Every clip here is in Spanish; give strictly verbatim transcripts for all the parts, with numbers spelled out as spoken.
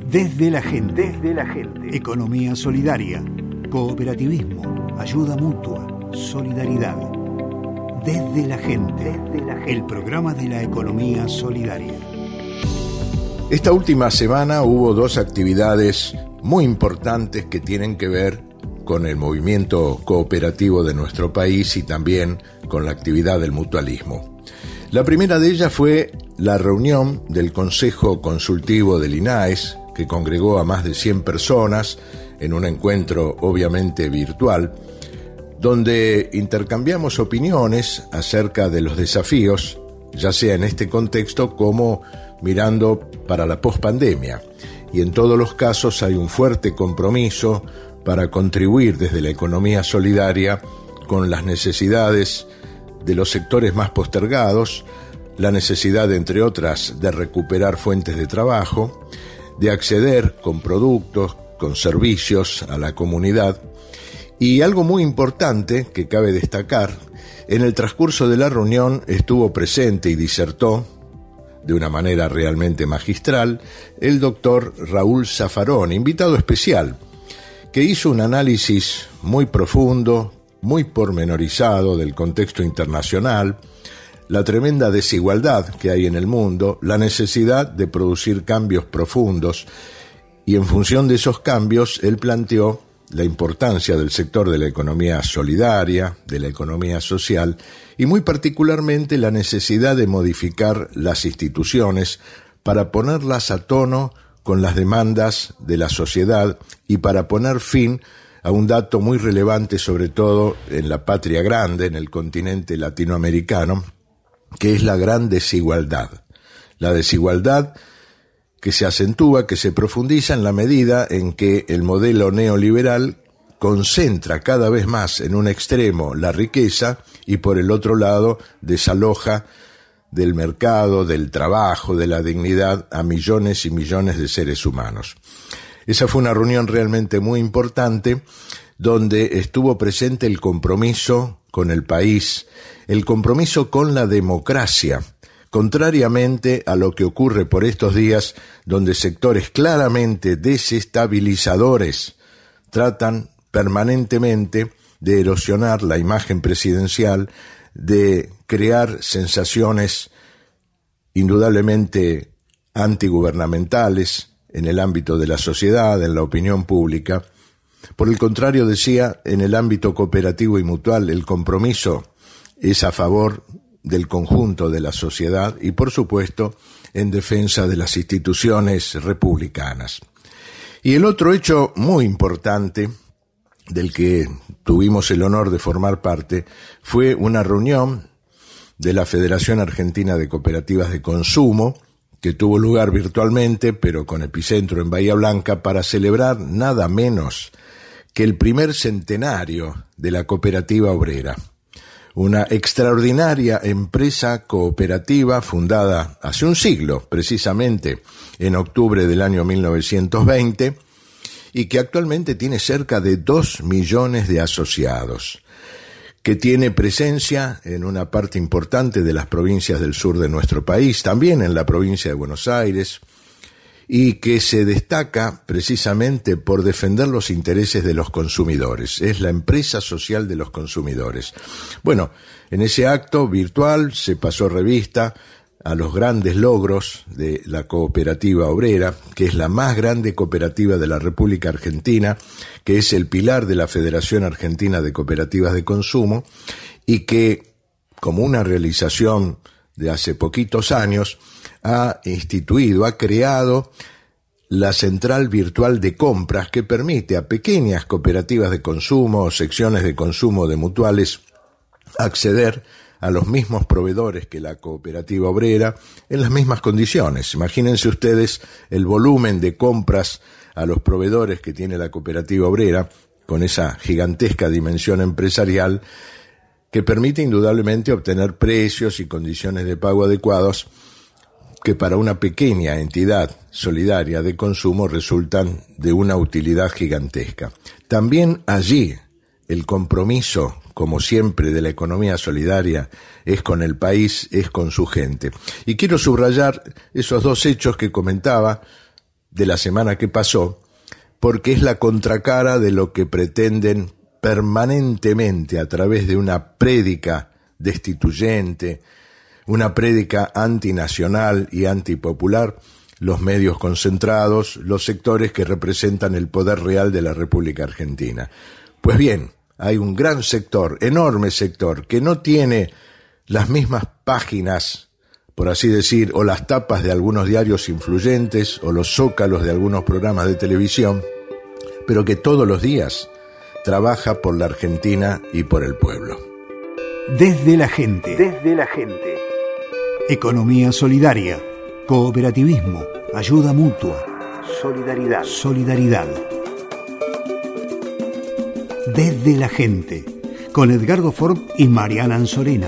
Desde la gente. Desde la gente. Economía solidaria, cooperativismo, ayuda mutua, solidaridad. Desde la gente. Desde la gente. El programa de la economía solidaria. Esta última semana hubo dos actividades muy importantes que tienen que ver con el movimiento cooperativo de nuestro país y también con la actividad del mutualismo. La primera de ellas fue la reunión del Consejo Consultivo del INAES, que congregó a más de cien personas en un encuentro obviamente virtual, donde intercambiamos opiniones acerca de los desafíos, ya sea en este contexto como mirando para la pospandemia. Y en todos los casos hay un fuerte compromiso para contribuir desde la economía solidaria con las necesidades de los sectores más postergados, la necesidad, entre otras, de recuperar fuentes de trabajo, de acceder con productos, con servicios a la comunidad. Y algo muy importante que cabe destacar, en el transcurso de la reunión estuvo presente y disertó de una manera realmente magistral el doctor Raúl Zaffarón, invitado especial, que hizo un análisis muy profundo, muy pormenorizado del contexto internacional, la tremenda desigualdad que hay en el mundo, la necesidad de producir cambios profundos, y en función de esos cambios él planteó la importancia del sector de la economía solidaria, de la economía social, y muy particularmente la necesidad de modificar las instituciones para ponerlas a tono con las demandas de la sociedad y para poner fin a un dato muy relevante, sobre todo en la patria grande, en el continente latinoamericano, que es la gran desigualdad. La desigualdad que se acentúa, que se profundiza en la medida en que el modelo neoliberal concentra cada vez más en un extremo la riqueza y por el otro lado desaloja del mercado, del trabajo, de la dignidad a millones y millones de seres humanos. Esa fue una reunión realmente muy importante donde estuvo presente el compromiso con el país, el compromiso con la democracia, contrariamente a lo que ocurre por estos días, donde sectores claramente desestabilizadores tratan permanentemente de erosionar la imagen presidencial, de crear sensaciones indudablemente antigubernamentales en el ámbito de la sociedad, en la opinión pública. Por el contrario, decía, en el ámbito cooperativo y mutual, el compromiso es a favor del conjunto de la sociedad y, por supuesto, en defensa de las instituciones republicanas. Y el otro hecho muy importante del que tuvimos el honor de formar parte fue una reunión de la Federación Argentina de Cooperativas de Consumo, que tuvo lugar virtualmente, pero con epicentro en Bahía Blanca, para celebrar nada menos que el primer centenario de la cooperativa obrera. Una extraordinaria empresa cooperativa fundada hace un siglo, precisamente en octubre del año mil novecientos veinte, y que actualmente tiene cerca de dos millones de asociados, que tiene presencia en una parte importante de las provincias del sur de nuestro país, también en la provincia de Buenos Aires, y que se destaca precisamente por defender los intereses de los consumidores. Es la empresa social de los consumidores. Bueno, en ese acto virtual se pasó revista a los grandes logros de la cooperativa obrera, que es la más grande cooperativa de la República Argentina, que es el pilar de la Federación Argentina de Cooperativas de Consumo, y que, como una realización de hace poquitos años, ha instituido, ha creado la central virtual de compras que permite a pequeñas cooperativas de consumo o secciones de consumo de mutuales acceder a los mismos proveedores que la cooperativa obrera en las mismas condiciones. Imagínense ustedes el volumen de compras a los proveedores que tiene la cooperativa obrera con esa gigantesca dimensión empresarial que permite indudablemente obtener precios y condiciones de pago adecuados que para una pequeña entidad solidaria de consumo resultan de una utilidad gigantesca. También allí el compromiso, como siempre, de la economía solidaria es con el país, es con su gente. Y quiero subrayar esos dos hechos que comentaba de la semana que pasó, porque es la contracara de lo que pretenden permanentemente a través de una prédica destituyente, una prédica antinacional y antipopular, los medios concentrados, los sectores que representan el poder real de la República Argentina. Pues bien, hay un gran sector, enorme sector, que no tiene las mismas páginas, por así decir, o las tapas de algunos diarios influyentes, o los zócalos de algunos programas de televisión, pero que todos los días trabaja por la Argentina y por el pueblo. Desde la gente. Desde la gente. Economía solidaria, cooperativismo, ayuda mutua, solidaridad. Solidaridad. Desde la gente, con Edgardo Ford y Mariana Anzorena.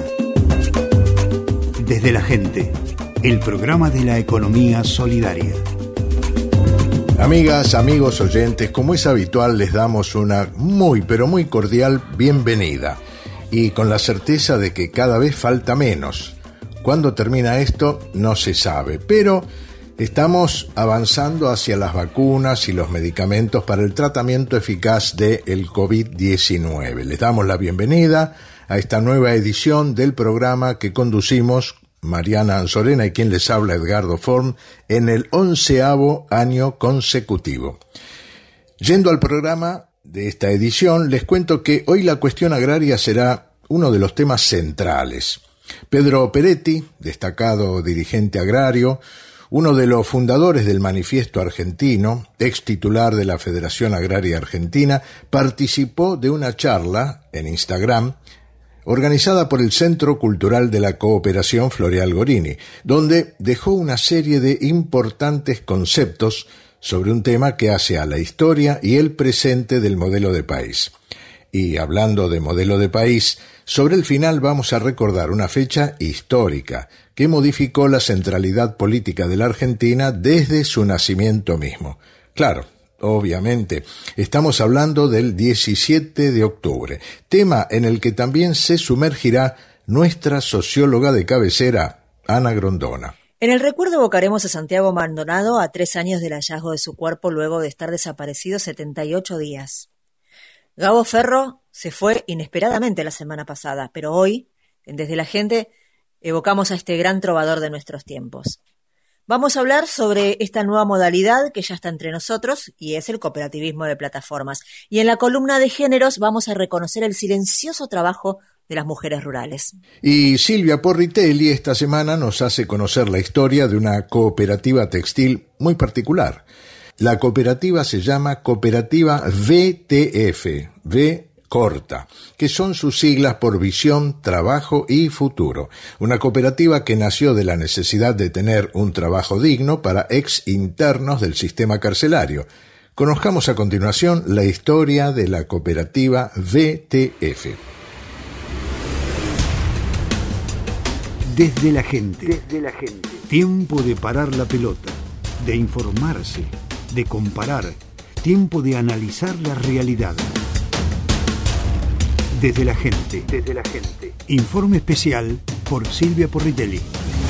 Desde la gente, el programa de la economía solidaria. Amigas, amigos oyentes, como es habitual, les damos una muy, pero muy cordial bienvenida. Y con la certeza de que cada vez falta menos. ¿Cuándo termina esto? No se sabe, pero estamos avanzando hacia las vacunas y los medicamentos para el tratamiento eficaz del covid diecinueve. Les damos la bienvenida a esta nueva edición del programa que conducimos Mariana Anzorena y quien les habla, Edgardo Form, en el onceavo año consecutivo. Yendo al programa de esta edición, les cuento que hoy la cuestión agraria será uno de los temas centrales. Pedro Peretti, destacado dirigente agrario, uno de los fundadores del Manifiesto Argentino, ex titular de la Federación Agraria Argentina, participó de una charla en Instagram organizada por el Centro Cultural de la Cooperación Floreal Gorini, donde dejó una serie de importantes conceptos sobre un tema que hace a la historia y el presente del modelo de país. Y hablando de modelo de país, sobre el final vamos a recordar una fecha histórica que modificó la centralidad política de la Argentina desde su nacimiento mismo. Claro, obviamente, estamos hablando del diecisiete de octubre, tema en el que también se sumergirá nuestra socióloga de cabecera, Ana Grondona. En el recuerdo evocaremos a Santiago Maldonado a tres años del hallazgo de su cuerpo luego de estar desaparecido setenta y ocho días. Gabo Ferro se fue inesperadamente la semana pasada, pero hoy, Desde la Gente, evocamos a este gran trovador de nuestros tiempos. Vamos a hablar sobre esta nueva modalidad que ya está entre nosotros y es el cooperativismo de plataformas. Y en la columna de géneros vamos a reconocer el silencioso trabajo de las mujeres rurales. Y Silvia Porritelli esta semana nos hace conocer la historia de una cooperativa textil muy particular. La cooperativa se llama Cooperativa V T F, V corta, que son sus siglas por Visión, Trabajo y Futuro. Una cooperativa que nació de la necesidad de tener un trabajo digno para ex internos del sistema carcelario. Conozcamos a continuación la historia de la cooperativa V T F. Desde la gente. Desde la gente. Tiempo de parar la pelota, de informarse, de comparar, tiempo de analizar la realidad. Desde la gente. Desde la gente. Informe especial por Silvia Porritelli.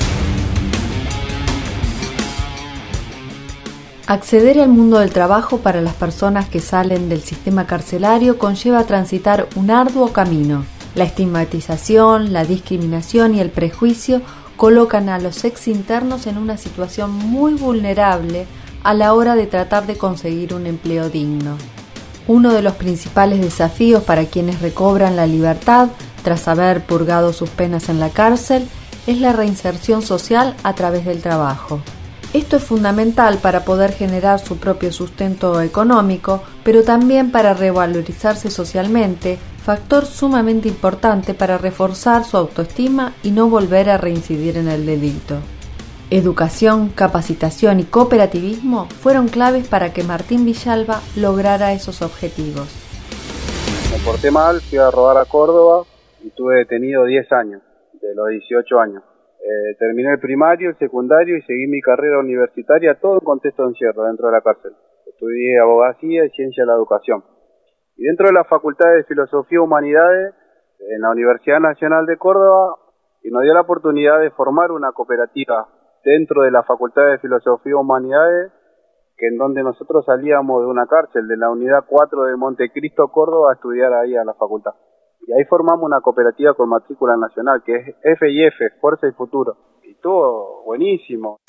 Acceder al mundo del trabajo para las personas que salen del sistema carcelario conlleva transitar un arduo camino. La estigmatización, la discriminación y el prejuicio colocan a los ex internos en una situación muy vulnerable a la hora de tratar de conseguir un empleo digno. Uno de los principales desafíos para quienes recobran la libertad tras haber purgado sus penas en la cárcel es la reinserción social a través del trabajo. Esto es fundamental para poder generar su propio sustento económico, pero también para revalorizarse socialmente, factor sumamente importante para reforzar su autoestima y no volver a reincidir en el delito. Educación, capacitación y cooperativismo fueron claves para que Martín Villalba lograra esos objetivos. Me porté mal, fui a robar a Córdoba y estuve detenido diez años, de los dieciocho años. Eh, terminé el primario, el secundario y seguí mi carrera universitaria, todo en contexto de encierro dentro de la cárcel. Estudié abogacía y ciencia de la educación. Y dentro de la Facultad de Filosofía y Humanidades, en la Universidad Nacional de Córdoba, y nos dio la oportunidad de formar una cooperativa dentro de la Facultad de Filosofía y Humanidades que en donde nosotros salíamos de una cárcel, de la unidad cuatro de Montecristo, Córdoba, a estudiar ahí a la facultad. Y ahí formamos una cooperativa con matrícula nacional, que es F y F, Fuerza y Futuro. Y estuvo buenísimo.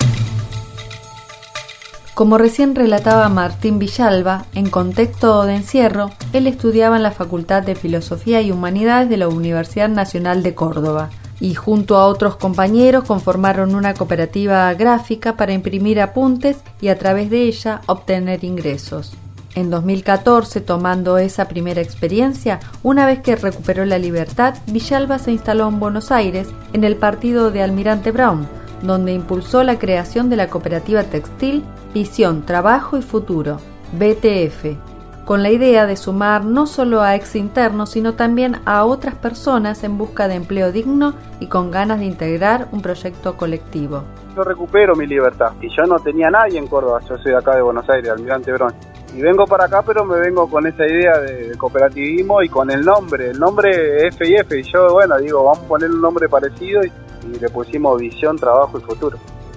Como recién relataba Martín Villalba, en contexto de encierro, él estudiaba en la Facultad de Filosofía y Humanidades de la Universidad Nacional de Córdoba y junto a otros compañeros conformaron una cooperativa gráfica para imprimir apuntes y a través de ella obtener ingresos. En dos mil catorce, tomando esa primera experiencia, una vez que recuperó la libertad, Villalba se instaló en Buenos Aires, en el partido de Almirante Brown, donde impulsó la creación de la cooperativa textil Visión, Trabajo y Futuro, B T F, con la idea de sumar no solo a ex internos, sino también a otras personas en busca de empleo digno y con ganas de integrar un proyecto colectivo. Yo recupero mi libertad y yo no tenía nadie en Córdoba, yo soy de acá de Buenos Aires, Almirante Brown. Y vengo para acá, pero me vengo con esa idea de, de cooperativismo y con el nombre, el nombre F y F. Y yo, bueno, digo, vamos a poner un nombre parecido y, y le pusimos Visión, Trabajo y Futuro.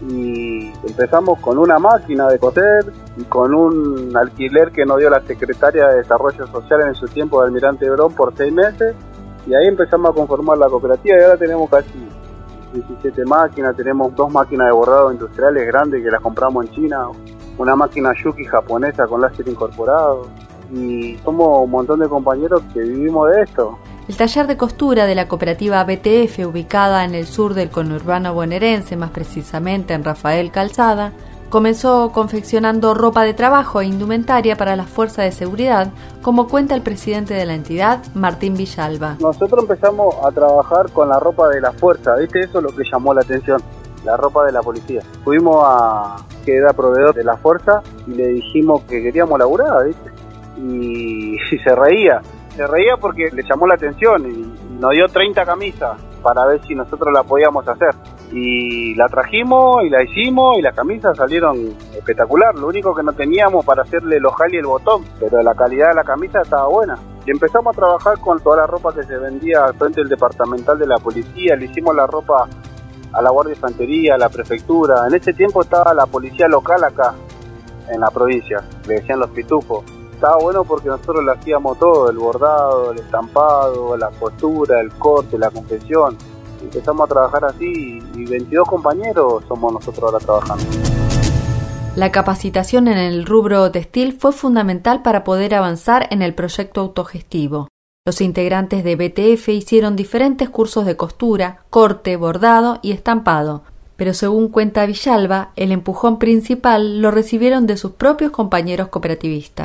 Y empezamos con una máquina de coser y con un alquiler que nos dio la Secretaria de Desarrollo Social en su tiempo de Almirante Brown por seis meses. Y ahí empezamos a conformar la cooperativa y ahora tenemos casi diecisiete máquinas, tenemos dos máquinas de bordado industriales grandes que las compramos en China, una máquina Yuki japonesa con láser incorporado y somos un montón de compañeros que vivimos de esto. El taller de costura de la cooperativa B T F, ubicada en el sur del conurbano bonaerense, más precisamente en Rafael Calzada, comenzó confeccionando ropa de trabajo e indumentaria para las fuerzas de seguridad, como cuenta el presidente de la entidad, Martín Villalba. Nosotros empezamos a trabajar con la ropa de la fuerza, ¿viste? Eso es lo que llamó la atención, la ropa de la policía. Fuimos a que era proveedor de la fuerza y le dijimos que queríamos laburar, ¿viste? Y, y se reía. Se reía porque le llamó la atención y nos dio treinta camisas para ver si nosotros la podíamos hacer. Y la trajimos y la hicimos y las camisas salieron espectacular. Lo único que no teníamos para hacerle el ojal y el botón, pero la calidad de la camisa estaba buena. Y empezamos a trabajar con toda la ropa que se vendía al frente del departamental de la policía. Le hicimos la ropa a la Guardia de Infantería, a la prefectura. En ese tiempo estaba la policía local acá, en la provincia, le decían los pitufos. Estaba bueno porque nosotros le hacíamos todo, el bordado, el estampado, la costura, el corte, la confección. Empezamos a trabajar así y veintidós compañeros somos nosotros ahora trabajando. La capacitación en el rubro textil fue fundamental para poder avanzar en el proyecto autogestivo. Los integrantes de B T F hicieron diferentes cursos de costura, corte, bordado y estampado, pero según cuenta Villalba, el empujón principal lo recibieron de sus propios compañeros cooperativistas.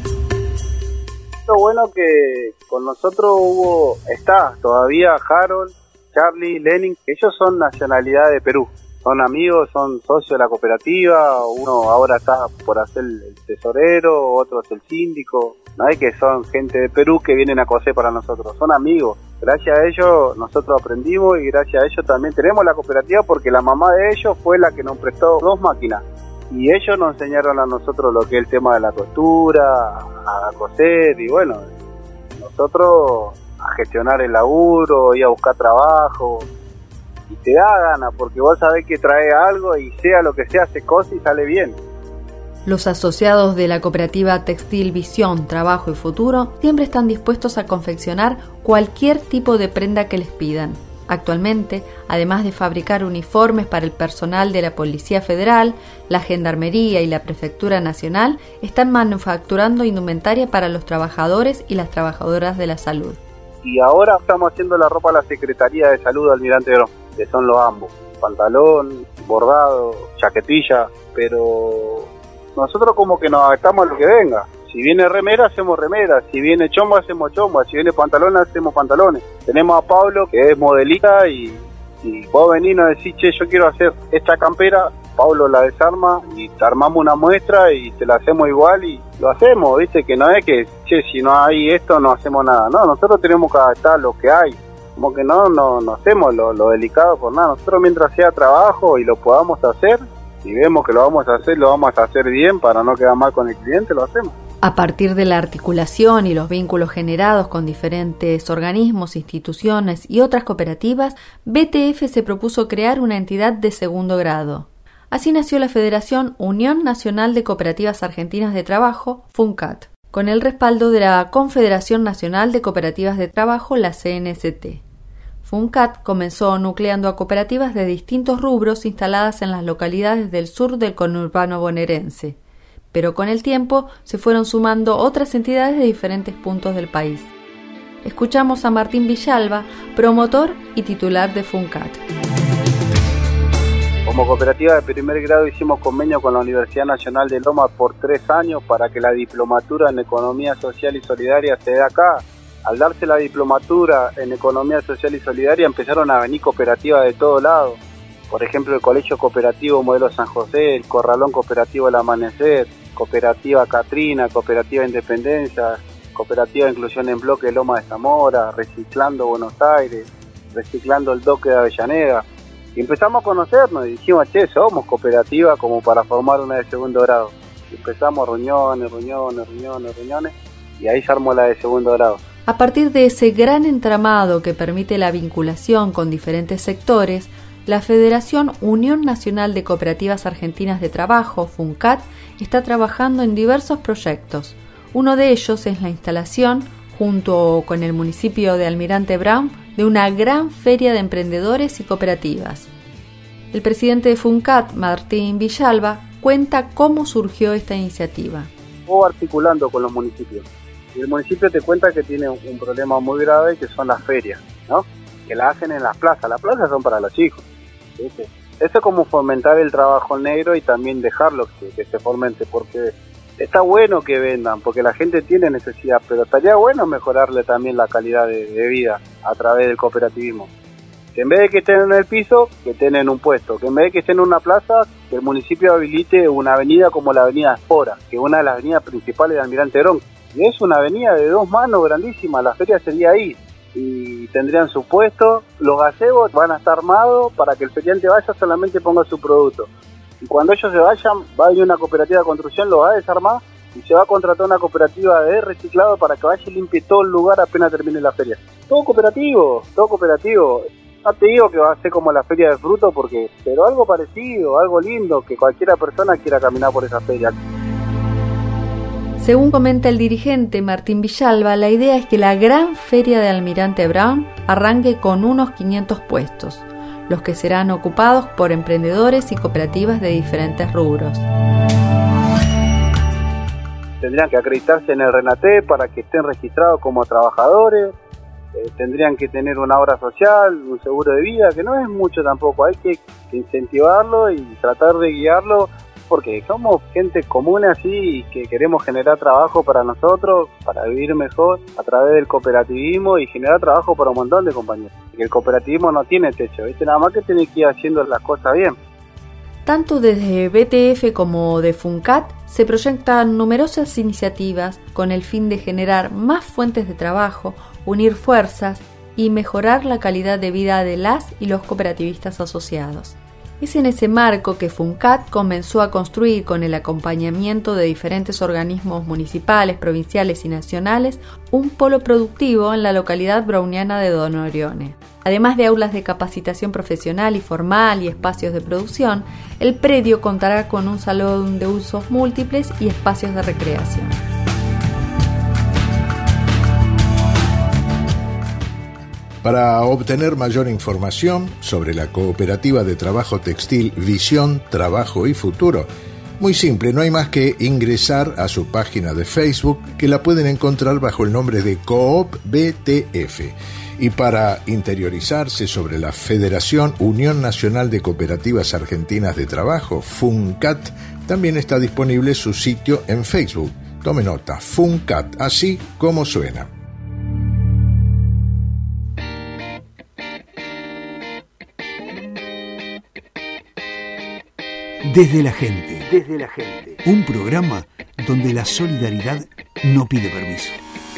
Lo bueno que con nosotros hubo, está todavía Harold, Charlie, Lenin, ellos son nacionalidad de Perú, son amigos, son socios de la cooperativa, uno ahora está por hacer el tesorero, otro es el síndico, no es que son gente de Perú que vienen a coser para nosotros, son amigos, gracias a ellos nosotros aprendimos y gracias a ellos también tenemos la cooperativa porque la mamá de ellos fue la que nos prestó dos máquinas. Y ellos nos enseñaron a nosotros lo que es el tema de la costura, a coser y bueno, nosotros a gestionar el laburo, ir a buscar trabajo y te da ganas porque vos sabés que trae algo y sea lo que sea se cose y sale bien. Los asociados de la cooperativa textil Visión, Trabajo y Futuro siempre están dispuestos a confeccionar cualquier tipo de prenda que les pidan. Actualmente, además de fabricar uniformes para el personal de la Policía Federal, la Gendarmería y la Prefectura Nacional, están manufacturando indumentaria para los trabajadores y las trabajadoras de la salud. Y ahora estamos haciendo la ropa a la Secretaría de Salud de Almirante Brown, que son los ambos, pantalón, bordado, chaquetilla, pero nosotros como que nos adaptamos a lo que venga. Si viene remera, hacemos remera. Si viene chombo, hacemos chombo. Si viene pantalón, hacemos pantalones. Tenemos a Pablo, que es modelista, y, y vos venís y nos decís, che, yo quiero hacer esta campera. Pablo la desarma y te armamos una muestra y te la hacemos igual y lo hacemos, ¿viste? Que no es que, che, si no hay esto, no hacemos nada. No, nosotros tenemos que adaptar lo que hay. Como que no, no, no hacemos lo, lo delicado por nada. Nosotros mientras sea trabajo y lo podamos hacer, si vemos que lo vamos a hacer, lo vamos a hacer bien para no quedar mal con el cliente, lo hacemos. A partir de la articulación y los vínculos generados con diferentes organismos, instituciones y otras cooperativas, B T F se propuso crear una entidad de segundo grado. Así nació la Federación Unión Nacional de Cooperativas Argentinas de Trabajo, FUNCAT, con el respaldo de la Confederación Nacional de Cooperativas de Trabajo, la C N C T. FUNCAT comenzó nucleando a cooperativas de distintos rubros instaladas en las localidades del sur del conurbano bonaerense, pero con el tiempo se fueron sumando otras entidades de diferentes puntos del país. Escuchamos a Martín Villalba, promotor y titular de FUNCAT. Como cooperativa de primer grado hicimos convenio con la Universidad Nacional de Lomas por tres años para que la diplomatura en Economía Social y Solidaria se dé acá. Al darse la diplomatura en Economía Social y Solidaria empezaron a venir cooperativas de todo lado. Por ejemplo, el Colegio Cooperativo Modelo San José, el Corralón Cooperativo El Amanecer, Cooperativa Catrina, Cooperativa Independencia, Cooperativa Inclusión en Bloque Loma de Zamora, Reciclando Buenos Aires, Reciclando el Doque de Avellaneda. Y empezamos a conocernos y dijimos, che, somos cooperativa como para formar una de segundo grado. Y empezamos reuniones, reuniones, reuniones, reuniones, y ahí se armó la de segundo grado. A partir de ese gran entramado que permite la vinculación con diferentes sectores, la Federación Unión Nacional de Cooperativas Argentinas de Trabajo, FUNCAT, está trabajando en diversos proyectos. Uno de ellos es la instalación, junto con el municipio de Almirante Brown, de una gran feria de emprendedores y cooperativas. El presidente de FUNCAT, Martín Villalba, cuenta cómo surgió esta iniciativa. O articulando con los municipios. Y el municipio te cuenta que tiene un problema muy grave que son las ferias, ¿no? Que la hacen en las plazas. Las plazas son para los chicos, ¿viste? Eso es como fomentar el trabajo negro y también dejarlo que, que se fomente, porque está bueno que vendan, porque la gente tiene necesidad, pero estaría bueno mejorarle también la calidad de, de vida a través del cooperativismo. Que en vez de que estén en el piso, que estén en un puesto. Que en vez de que estén en una plaza, que el municipio habilite una avenida como la avenida Espora, que es una de las avenidas principales de Almirante Brown. Y es una avenida de dos manos grandísima, la feria sería ahí. Y tendrían su puesto, los gazebos van a estar armados para que el feriante vaya, solamente ponga su producto. Y cuando ellos se vayan, va a venir una cooperativa de construcción, lo va a desarmar y se va a contratar una cooperativa de reciclado para que vaya y limpie todo el lugar apenas termine la feria. Todo cooperativo, todo cooperativo. No te digo que va a ser como la feria de frutos, porque, pero algo parecido, algo lindo, que cualquiera persona quiera caminar por esa feria. Según comenta el dirigente Martín Villalba, la idea es que la gran feria de Almirante Brown arranque con unos quinientos puestos, los que serán ocupados por emprendedores y cooperativas de diferentes rubros. Tendrían que acreditarse en el RENATE para que estén registrados como trabajadores, eh, tendrían que tener una obra social, un seguro de vida, que no es mucho tampoco, hay que, que incentivarlo y tratar de guiarlo, porque somos gente común así y que queremos generar trabajo para nosotros, para vivir mejor a través del cooperativismo y generar trabajo para un montón de compañeros. Y el cooperativismo no tiene techo, ¿viste? Nada más que tiene que ir haciendo las cosas bien. Tanto desde B T F como de FUNCAT se proyectan numerosas iniciativas con el fin de generar más fuentes de trabajo, unir fuerzas y mejorar la calidad de vida de las y los cooperativistas asociados. Es en ese marco que FUNCAT comenzó a construir, con el acompañamiento de diferentes organismos municipales, provinciales y nacionales, un polo productivo en la localidad browniana de Don Orione. Además de aulas de capacitación profesional y formal y espacios de producción, el predio contará con un salón de usos múltiples y espacios de recreación. Para obtener mayor información sobre la cooperativa de trabajo textil Visión, Trabajo y Futuro, muy simple, no hay más que ingresar a su página de Facebook, que la pueden encontrar bajo el nombre de Coop B T F. Y para interiorizarse sobre la Federación Unión Nacional de Cooperativas Argentinas de Trabajo, FUNCAT, también está disponible su sitio en Facebook. Tome nota, FUNCAT, así como suena. Desde la gente, desde la gente. Un programa donde la solidaridad no pide permiso.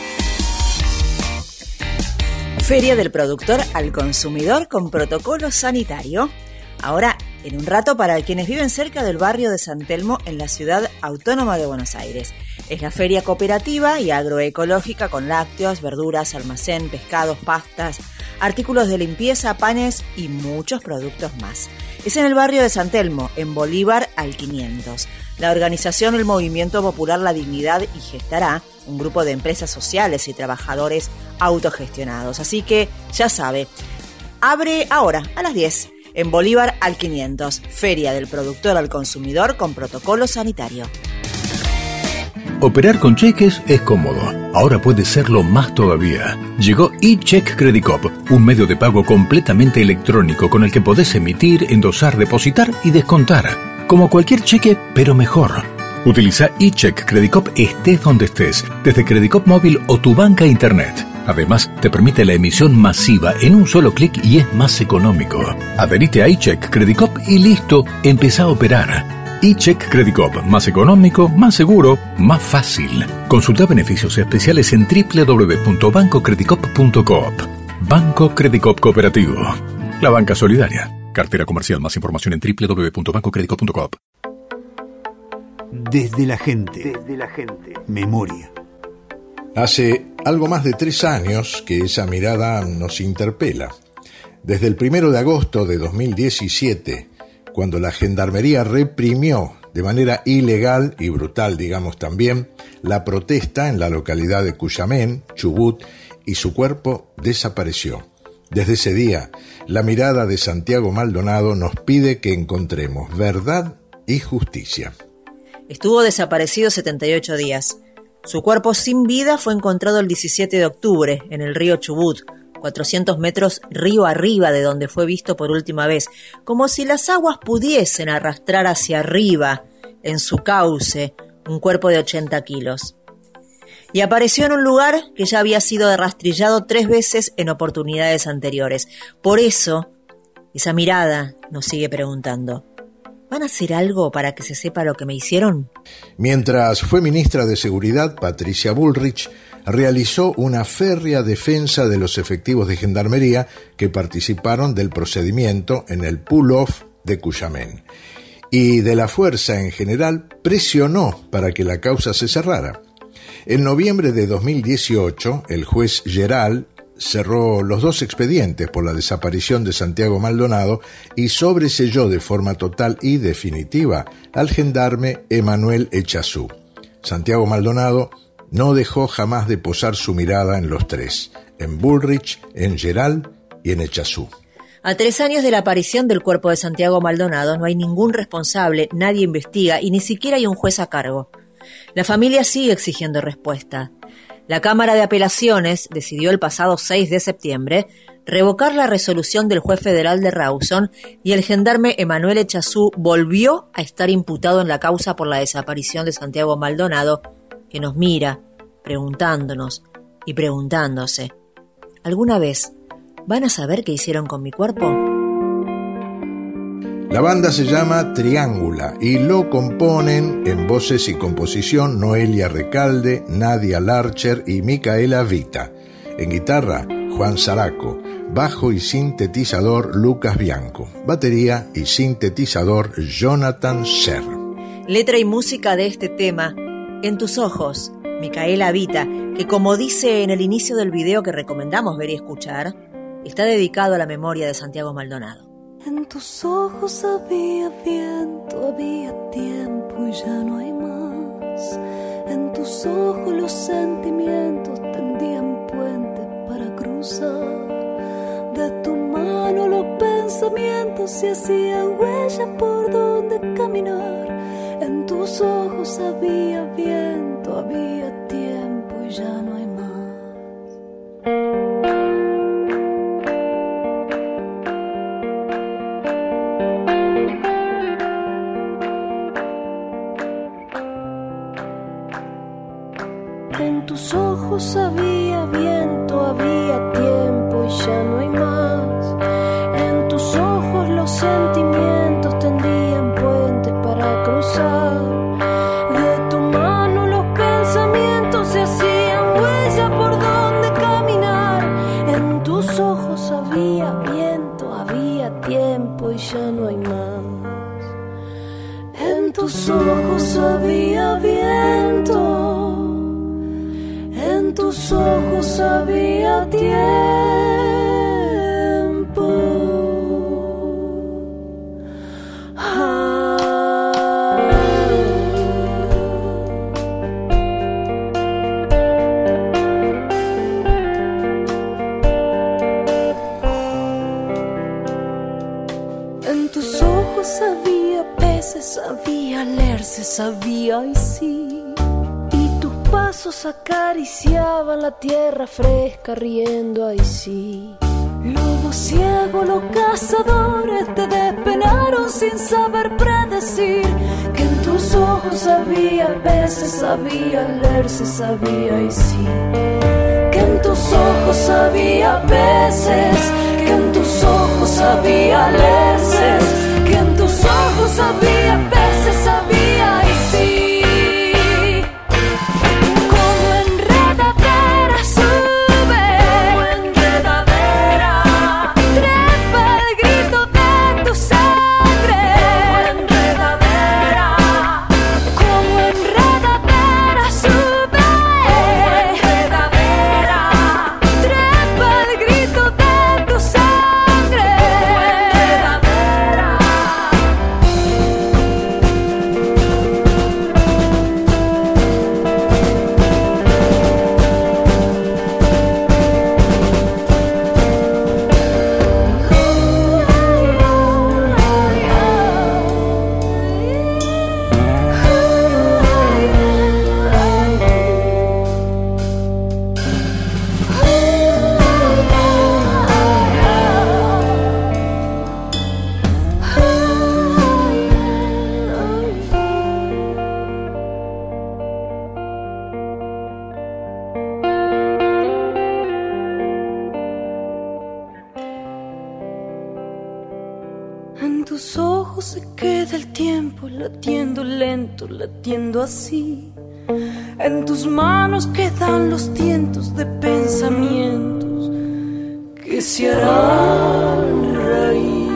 Feria del productor al consumidor con protocolo sanitario. Ahora, en un rato, para quienes viven cerca del barrio de San Telmo en la ciudad autónoma de Buenos Aires. Es la feria cooperativa y agroecológica con lácteos, verduras, almacén, pescados, pastas, artículos de limpieza, panes y muchos productos más. Es en el barrio de San Telmo, en Bolívar al quinientos. La organización del Movimiento Popular La Dignidad y Gestará, un grupo de empresas sociales y trabajadores autogestionados. Así que ya sabe, abre ahora a las diez en Bolívar al quinientos, Feria del Productor al Consumidor con protocolo sanitario. Operar con cheques es cómodo. Ahora puede serlo más todavía. Llegó eCheck Credit Cop, un medio de pago completamente electrónico con el que podés emitir, endosar, depositar y descontar. Como cualquier cheque, pero mejor. Utiliza eCheck Credit Cop estés donde estés, desde Credit Cop móvil o tu banca internet. Además, te permite la emisión masiva en un solo clic y es más económico. Adherite a eCheck Credit Cop y listo, empezá a operar. eCheck Credit Cop, más económico, más seguro, más fácil. Consulta beneficios especiales en doble u doble u doble u punto banco credit cop punto coop. Banco Credit Cop Cooperativo. La banca solidaria. Cartera comercial. Más información en doble u doble u doble u punto banco credit cop punto coop. Desde la gente. Desde la gente. Memoria. Hace algo más de tres años que esa mirada nos interpela. Desde el primero de agosto de dos mil diecisiete, cuando la Gendarmería reprimió de manera ilegal y brutal, digamos también, la protesta en la localidad de Cuyamén, Chubut, y su cuerpo desapareció. Desde ese día, la mirada de Santiago Maldonado nos pide que encontremos verdad y justicia. Estuvo desaparecido setenta y ocho días. Su cuerpo sin vida fue encontrado el diecisiete de octubre en el río Chubut, cuatrocientos metros río arriba de donde fue visto por última vez, como si las aguas pudiesen arrastrar hacia arriba, en su cauce, un cuerpo de ochenta kilos. Y apareció en un lugar que ya había sido rastrillado tres veces en oportunidades anteriores. Por eso, esa mirada nos sigue preguntando: ¿van a hacer algo para que se sepa lo que me hicieron? Mientras fue ministra de Seguridad, Patricia Bullrich realizó una férrea defensa de los efectivos de Gendarmería que participaron del procedimiento en el pull-off de Cuyamén. Y de la fuerza en general presionó para que la causa se cerrara. En noviembre de dos mil dieciocho, el juez Geral cerró los dos expedientes por la desaparición de Santiago Maldonado y sobreselló de forma total y definitiva al gendarme Emanuel Echazú. Santiago Maldonado no dejó jamás de posar su mirada en los tres, en Bullrich, en Geral y en Echazú. A tres años de la aparición del cuerpo de Santiago Maldonado no hay ningún responsable, nadie investiga y ni siquiera hay un juez a cargo. La familia sigue exigiendo respuesta. La Cámara de Apelaciones decidió el pasado seis de septiembre revocar la resolución del juez federal de Rawson y el gendarme Emanuel Echazú volvió a estar imputado en la causa por la desaparición de Santiago Maldonado, que nos mira, preguntándonos y preguntándose: ¿alguna vez van a saber qué hicieron con mi cuerpo? La banda se llama Triángula y lo componen en voces y composición Noelia Recalde, Nadia Larcher y Micaela Vita. En guitarra, Juan Zaraco. Bajo y sintetizador, Lucas Bianco. Batería y sintetizador, Jonathan Sher. Letra y música de este tema, En tus ojos, Micaela Vita, que como dice en el inicio del video que recomendamos ver y escuchar, está dedicado a la memoria de Santiago Maldonado. En tus ojos había viento, había tiempo y ya no hay más. En tus ojos los sentimientos tendían puentes para cruzar. De tu mano los pensamientos se hacían huella por donde caminar. En tus ojos había viento, había tiempo y ya no hay más. En tus ojos había viento, había tiempo y ya no hay más. En tus ojos los sentimientos tendían puentes para cruzar. De tu mano los pensamientos se hacían huella por donde caminar. En tus ojos había viento, había tiempo y ya no hay más. En tus ojos había viento. tus ojos había tiempo. Sabía leerse, sabía y sí. Y tus pasos acariciaban la tierra fresca riendo, ay sí. Lobo ciego, los cazadores te despenaron sin saber predecir que en tus ojos había peces, sabía leerse, sabía y sí. Que en tus ojos había peces, que en tus ojos había leerse, que en tus ojos había peces, sabía y sí. Como enredadera sube, como enredadera trepa el grito de tu sangre, como enredadera, como enredadera sube, como enredadera trepa el grito de tu sangre, como enredadera. En tus ojos se queda el tiempo latiendo lento, latiendo así. En tus manos quedan los tientos de pensamientos que se harán raíz.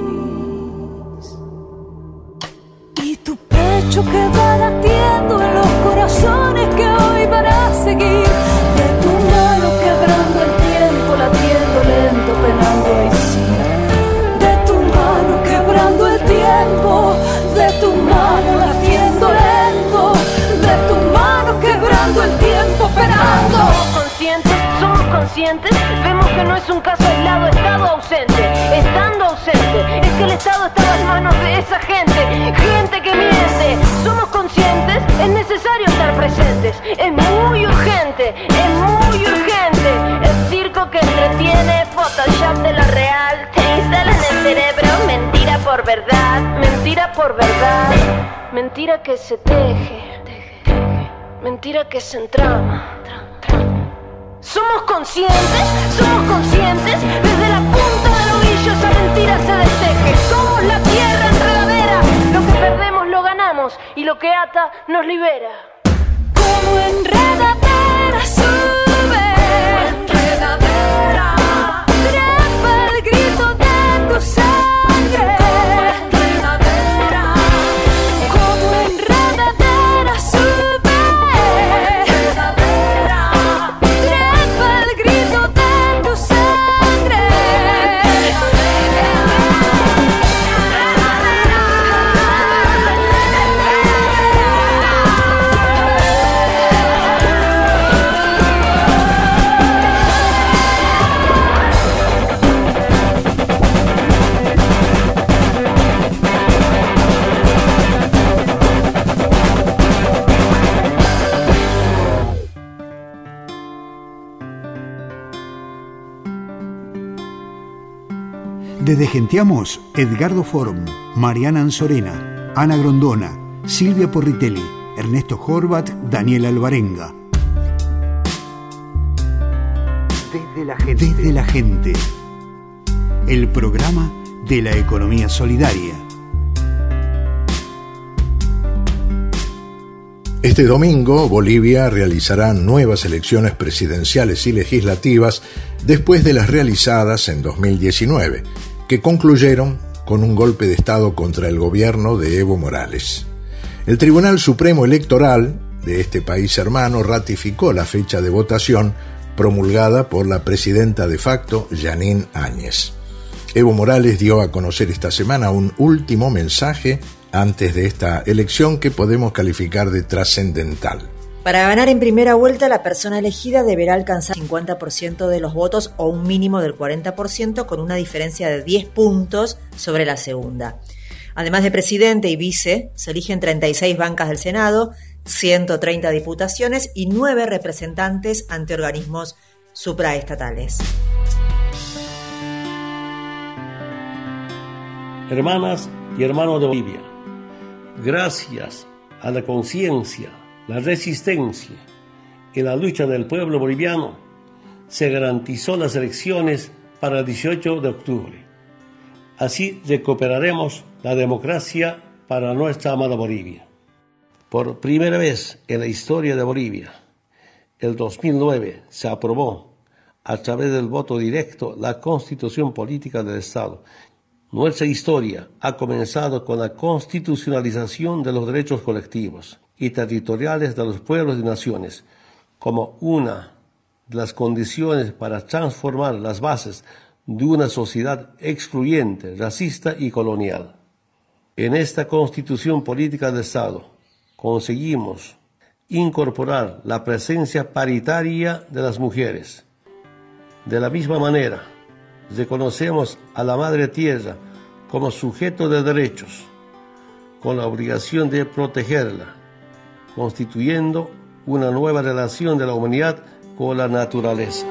Y tu pecho queda latiendo en los corazones que hoy van a seguir. De tu mano quebrando el tiempo, latiendo lento, penando ahí sí. Quebrando el tiempo, de tu mano latiendo lento, de tu mano quebrando el tiempo, esperando. Somos conscientes, somos conscientes, vemos que no es un caso aislado, estado ausente, estando ausente, es que el Estado estaba en manos de esa gente, gente que miente. Somos conscientes, es necesario estar presentes, es muy urgente, es muy urgente. El circo que entretiene, Photoshop de lo real, te instala en el cerebro mentira por verdad, mentira por verdad, mentira que se teje, mentira que se entrama. Somos conscientes, somos conscientes, desde la punta del ovillo esa mentira se desteje. Somos la tierra enredadera, lo que perdemos lo ganamos y lo que ata nos libera. Como enredadera sube, como enredadera trepa el grito de tu sangre, como enredadera, como enredadera sube, como enredadera trepa el grito de tu sangre. Desde Genteamos, Edgardo Form, Mariana Anzorena, Ana Grondona, Silvia Porritelli, Ernesto Horvat, Daniel Alvarenga. Desde la gente. Desde la gente. El programa de la economía solidaria. Este domingo, Bolivia realizará nuevas elecciones presidenciales y legislativas después de las realizadas en dos mil diecinueve, que concluyeron con un golpe de Estado contra el gobierno de Evo Morales. El Tribunal Supremo Electoral de este país hermano ratificó la fecha de votación promulgada por la presidenta de facto, Jeanine Áñez. Evo Morales dio a conocer esta semana un último mensaje antes de esta elección que podemos calificar de trascendental. Para ganar en primera vuelta, la persona elegida deberá alcanzar el cincuenta por ciento de los votos o un mínimo del cuarenta por ciento con una diferencia de diez puntos sobre la segunda. Además de presidente y vice, se eligen treinta y seis bancas del Senado, ciento treinta diputaciones y nueve representantes ante organismos supraestatales. Hermanas y hermanos de Bolivia, gracias a la conciencia, la resistencia y la lucha del pueblo boliviano, se garantizó las elecciones para el dieciocho de octubre. Así recuperaremos la democracia para nuestra amada Bolivia. Por primera vez en la historia de Bolivia, el dos mil nueve se aprobó a través del voto directo la Constitución Política del Estado. Nuestra historia ha comenzado con la constitucionalización de los derechos colectivos y territoriales de los pueblos y naciones, como una de las condiciones para transformar las bases de una sociedad excluyente, racista y colonial. En esta Constitución Política del Estado conseguimos incorporar la presencia paritaria de las mujeres. De la misma manera, reconocemos a la Madre Tierra como sujeto de derechos, con la obligación de protegerla, constituyendo una nueva relación de la humanidad con la naturaleza.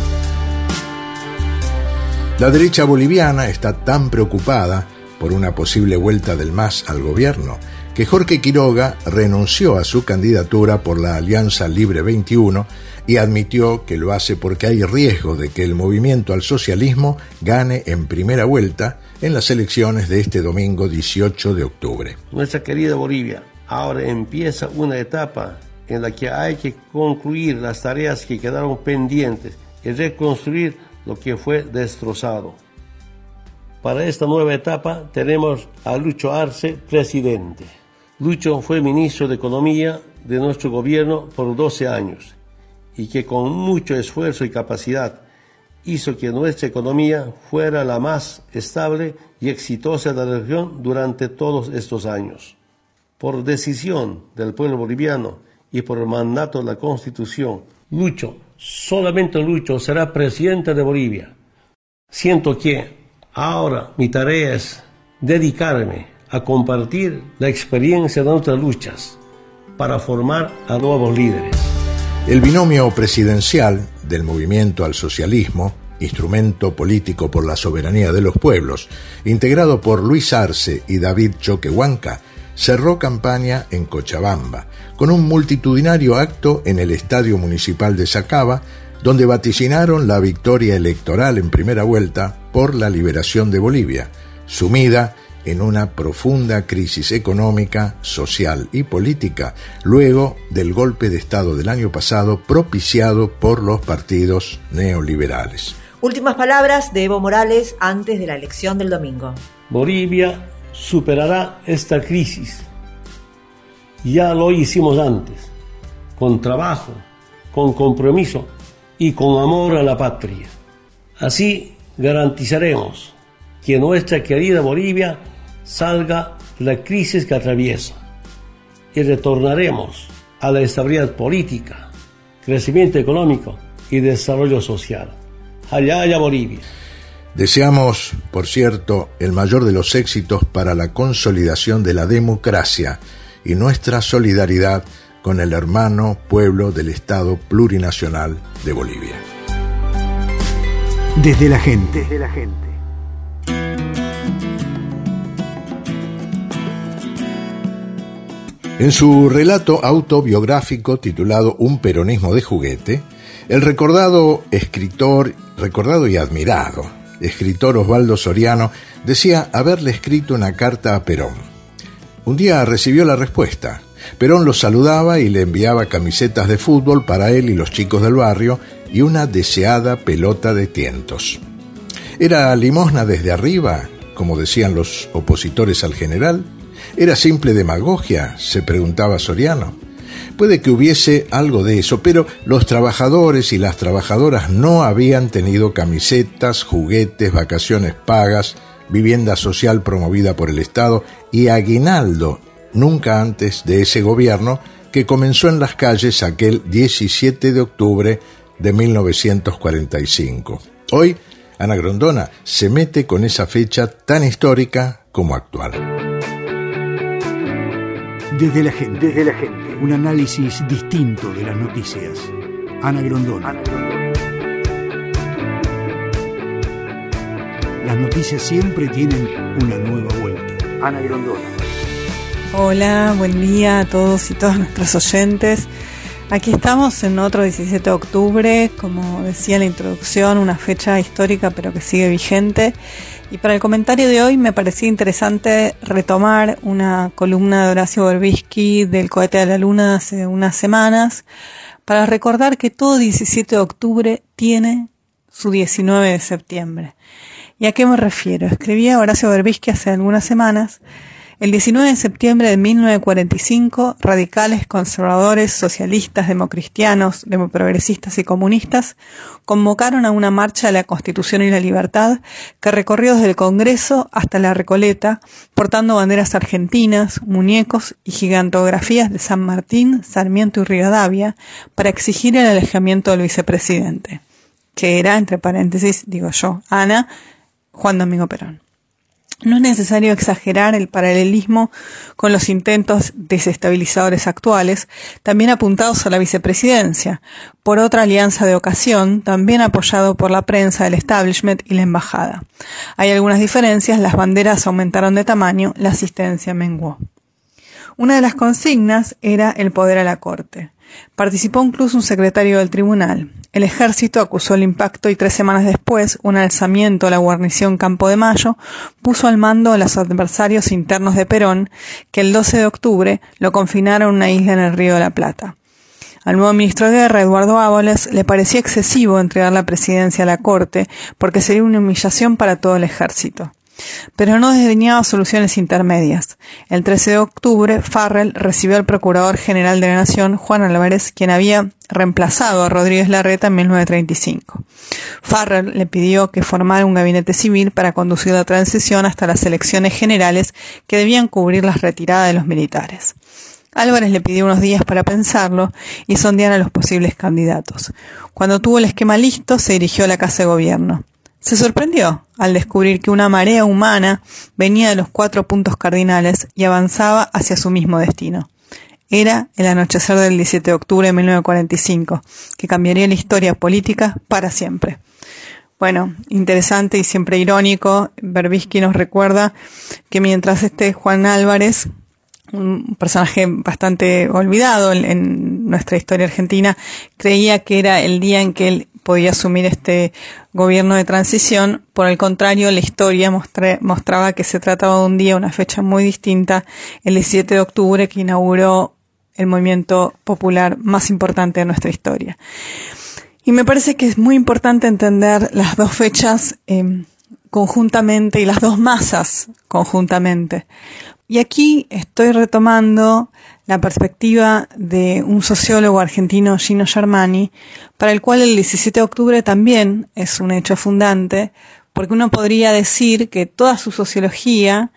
La derecha boliviana está tan preocupada por una posible vuelta del M A S al gobierno que Jorge Quiroga renunció a su candidatura por la Alianza Libre veintiuno y admitió que lo hace porque hay riesgo de que el movimiento al socialismo gane en primera vuelta en las elecciones de este domingo dieciocho de octubre. Nuestra querida Bolivia ahora empieza una etapa en la que hay que concluir las tareas que quedaron pendientes y reconstruir lo que fue destrozado. Para esta nueva etapa tenemos a Lucho Arce, presidente. Lucho fue ministro de Economía de nuestro gobierno por doce años y que con mucho esfuerzo y capacidad hizo que nuestra economía fuera la más estable y exitosa de la región durante todos estos años. Por decisión del pueblo boliviano y por el mandato de la Constitución, Lucho, solamente Lucho, será presidente de Bolivia. Siento que ahora mi tarea es dedicarme a compartir la experiencia de nuestras luchas para formar a nuevos líderes. El binomio presidencial del movimiento al socialismo, instrumento político por la soberanía de los pueblos, integrado por Luis Arce y David Choquehuanca, cerró campaña en Cochabamba, con un multitudinario acto en el Estadio Municipal de Sacaba, donde vaticinaron la victoria electoral en primera vuelta por la liberación de Bolivia, sumida en una profunda crisis económica, social y política, luego del golpe de Estado del año pasado propiciado por los partidos neoliberales. Últimas palabras de Evo Morales antes de la elección del domingo. Bolivia superará esta crisis. Ya lo hicimos antes, con trabajo, con compromiso y con amor a la patria. Así garantizaremos que nuestra querida Bolivia salga de la crisis que atraviesa y retornaremos a la estabilidad política, crecimiento económico y desarrollo social. Allá, allá Bolivia. Deseamos, por cierto, el mayor de los éxitos para la consolidación de la democracia y nuestra solidaridad con el hermano pueblo del Estado plurinacional de Bolivia. Desde la gente. Desde la gente. En su relato autobiográfico titulado Un peronismo de juguete, el recordado escritor, recordado y admirado, escritor Osvaldo Soriano decía haberle escrito una carta a Perón. Un día recibió la respuesta. Perón lo saludaba y le enviaba camisetas de fútbol para él y los chicos del barrio y una deseada pelota de tientos. ¿Era limosna desde arriba, como decían los opositores al general? ¿Era simple demagogia?, se preguntaba Soriano. Puede que hubiese algo de eso, pero los trabajadores y las trabajadoras no habían tenido camisetas, juguetes, vacaciones pagas, vivienda social promovida por el Estado y aguinaldo nunca antes de ese gobierno que comenzó en las calles aquel diecisiete de octubre de mil novecientos cuarenta y cinco. Hoy, Ana Grondona se mete con esa fecha tan histórica como actual. Desde la gente, desde la gente, un análisis distinto de las noticias. Ana Grondona. Ana Grondona. Las noticias siempre tienen una nueva vuelta. Ana Grondona. Hola, buen día a todos y todas nuestros oyentes. Aquí estamos en otro diecisiete de octubre, como decía en la introducción, una fecha histórica pero que sigue vigente. Y para el comentario de hoy me parecía interesante retomar una columna de Horacio Berbisky del cohete a la luna hace unas semanas, para recordar que todo diecisiete de octubre tiene su diecinueve de septiembre. ¿Y a qué me refiero? Escribía Horacio Berbisky hace algunas semanas: el diecinueve de septiembre de mil novecientos cuarenta y cinco, radicales, conservadores, socialistas, democristianos, demoprogresistas y comunistas convocaron a una marcha de la Constitución y la Libertad que recorrió desde el Congreso hasta la Recoleta, portando banderas argentinas, muñecos y gigantografías de San Martín, Sarmiento y Rivadavia para exigir el alejamiento del vicepresidente, que era, entre paréntesis, digo yo, Ana, Juan Domingo Perón. No es necesario exagerar el paralelismo con los intentos desestabilizadores actuales, también apuntados a la vicepresidencia, por otra alianza de ocasión, también apoyado por la prensa, el establishment y la embajada. Hay algunas diferencias: las banderas aumentaron de tamaño, la asistencia menguó. Una de las consignas era el poder a la corte. Participó incluso un secretario del tribunal. El ejército acusó el impacto y tres semanas después, un alzamiento a la guarnición Campo de Mayo puso al mando a los adversarios internos de Perón, que el doce de octubre lo confinaron a una isla en el Río de la Plata. Al nuevo ministro de Guerra, Eduardo Ábalos, le parecía excesivo entregar la presidencia a la corte porque sería una humillación para todo el ejército. Pero no desdeñaba soluciones intermedias. El trece de octubre, Farrell recibió al Procurador General de la Nación, Juan Álvarez, quien había reemplazado a Rodríguez Larreta en mil novecientos treinta y cinco. Farrell le pidió que formara un gabinete civil para conducir la transición hasta las elecciones generales que debían cubrir la retirada de los militares. Álvarez le pidió unos días para pensarlo y sondear a los posibles candidatos. Cuando tuvo el esquema listo, se dirigió a la Casa de Gobierno. Se sorprendió al descubrir que una marea humana venía de los cuatro puntos cardinales y avanzaba hacia su mismo destino. Era el anochecer del diecisiete de octubre de mil novecientos cuarenta y cinco, que cambiaría la historia política para siempre. Bueno, interesante y siempre irónico, Berbisky nos recuerda que mientras este Juan Álvarez, un personaje bastante olvidado en, en nuestra historia argentina, creía que era el día en que él podía asumir este gobierno de transición, por el contrario, la historia mostré, mostraba que se trataba de un día, una fecha muy distinta, el diecisiete de octubre, que inauguró el movimiento popular más importante de nuestra historia. Y me parece que es muy importante entender las dos fechas eh, conjuntamente y las dos masas conjuntamente. Y aquí estoy retomando la perspectiva de un sociólogo argentino, Gino Germani, para el cual el diecisiete de octubre también es un hecho fundante, porque uno podría decir que toda su sociología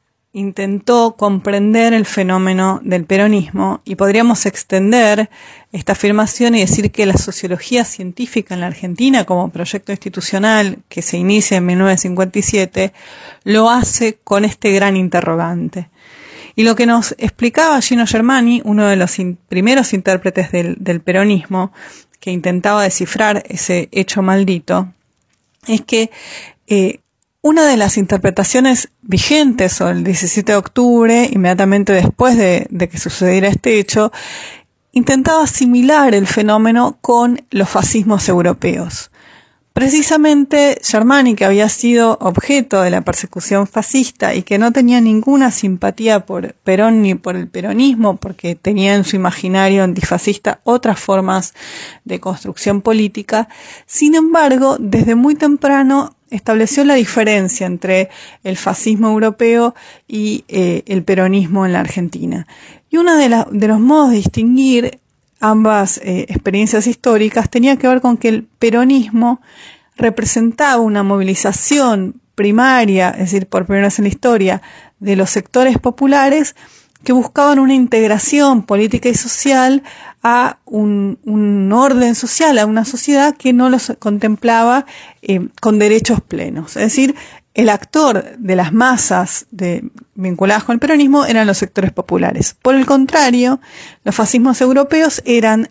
intentó comprender el fenómeno del peronismo, y podríamos extender esta afirmación y decir que la sociología científica en la Argentina como proyecto institucional que se inicia en mil novecientos cincuenta y siete lo hace con este gran interrogante. Y lo que nos explicaba Gino Germani, uno de los in- primeros intérpretes del, del peronismo, que intentaba descifrar ese hecho maldito, es que eh, una de las interpretaciones vigentes sobre el diecisiete de octubre, inmediatamente después de, de que sucediera este hecho, intentaba asimilar el fenómeno con los fascismos europeos. Precisamente Germani, que había sido objeto de la persecución fascista y que no tenía ninguna simpatía por Perón ni por el peronismo, porque tenía en su imaginario antifascista otras formas de construcción política, sin embargo, desde muy temprano estableció la diferencia entre el fascismo europeo y eh, el peronismo en la Argentina. Y uno de, la, de los modos de distinguir ambas eh, experiencias históricas tenía que ver con que el peronismo representaba una movilización primaria, es decir, por primera vez en la historia, de los sectores populares que buscaban una integración política y social a un, un orden social, a una sociedad que no los contemplaba eh, con derechos plenos. Es decir, el actor de las masas de, vinculadas con el peronismo eran los sectores populares. Por el contrario, los fascismos europeos eran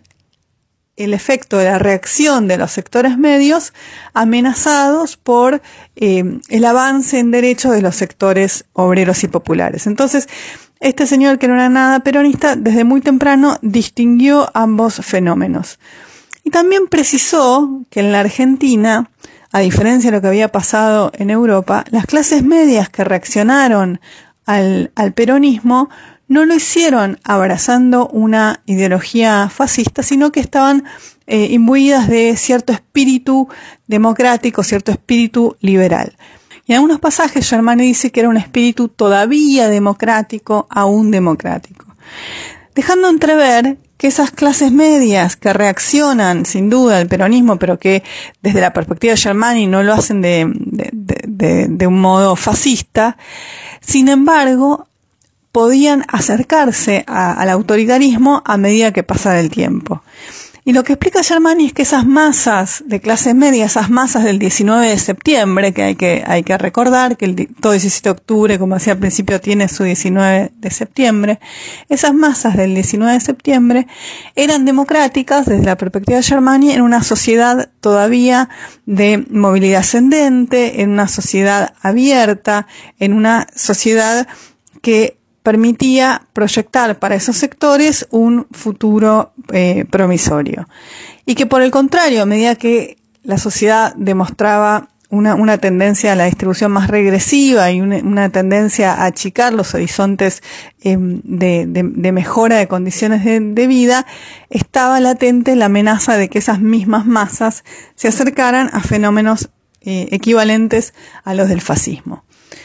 el efecto de la reacción de los sectores medios amenazados por eh, el avance en derechos de los sectores obreros y populares. Entonces, este señor, que no era nada peronista, desde muy temprano distinguió ambos fenómenos. Y también precisó que en la Argentina, a diferencia de lo que había pasado en Europa, las clases medias que reaccionaron al, al peronismo no lo hicieron abrazando una ideología fascista, sino que estaban eh, imbuidas de cierto espíritu democrático, cierto espíritu liberal. Y en algunos pasajes Germani dice que era un espíritu todavía democrático, aún democrático, dejando entrever que esas clases medias que reaccionan sin duda al peronismo, pero que desde la perspectiva de Germani no lo hacen de, de, de, de, de un modo fascista, sin embargo, podían acercarse a, al autoritarismo a medida que pasara el tiempo. Y lo que explica Germani es que esas masas de clase media, esas masas del diecinueve de septiembre, que hay que, hay que recordar que el, todo diecisiete de octubre, como decía al principio, tiene su diecinueve de septiembre, esas masas del diecinueve de septiembre eran democráticas desde la perspectiva de Germani en una sociedad todavía de movilidad ascendente, en una sociedad abierta, en una sociedad que permitía proyectar para esos sectores un futuro eh, promisorio. Y que por el contrario, a medida que la sociedad demostraba una, una tendencia a la distribución más regresiva y una, una tendencia a achicar los horizontes eh, de, de, de mejora de condiciones de, de vida, estaba latente la amenaza de que esas mismas masas se acercaran a fenómenos eh, equivalentes a los del fascismo.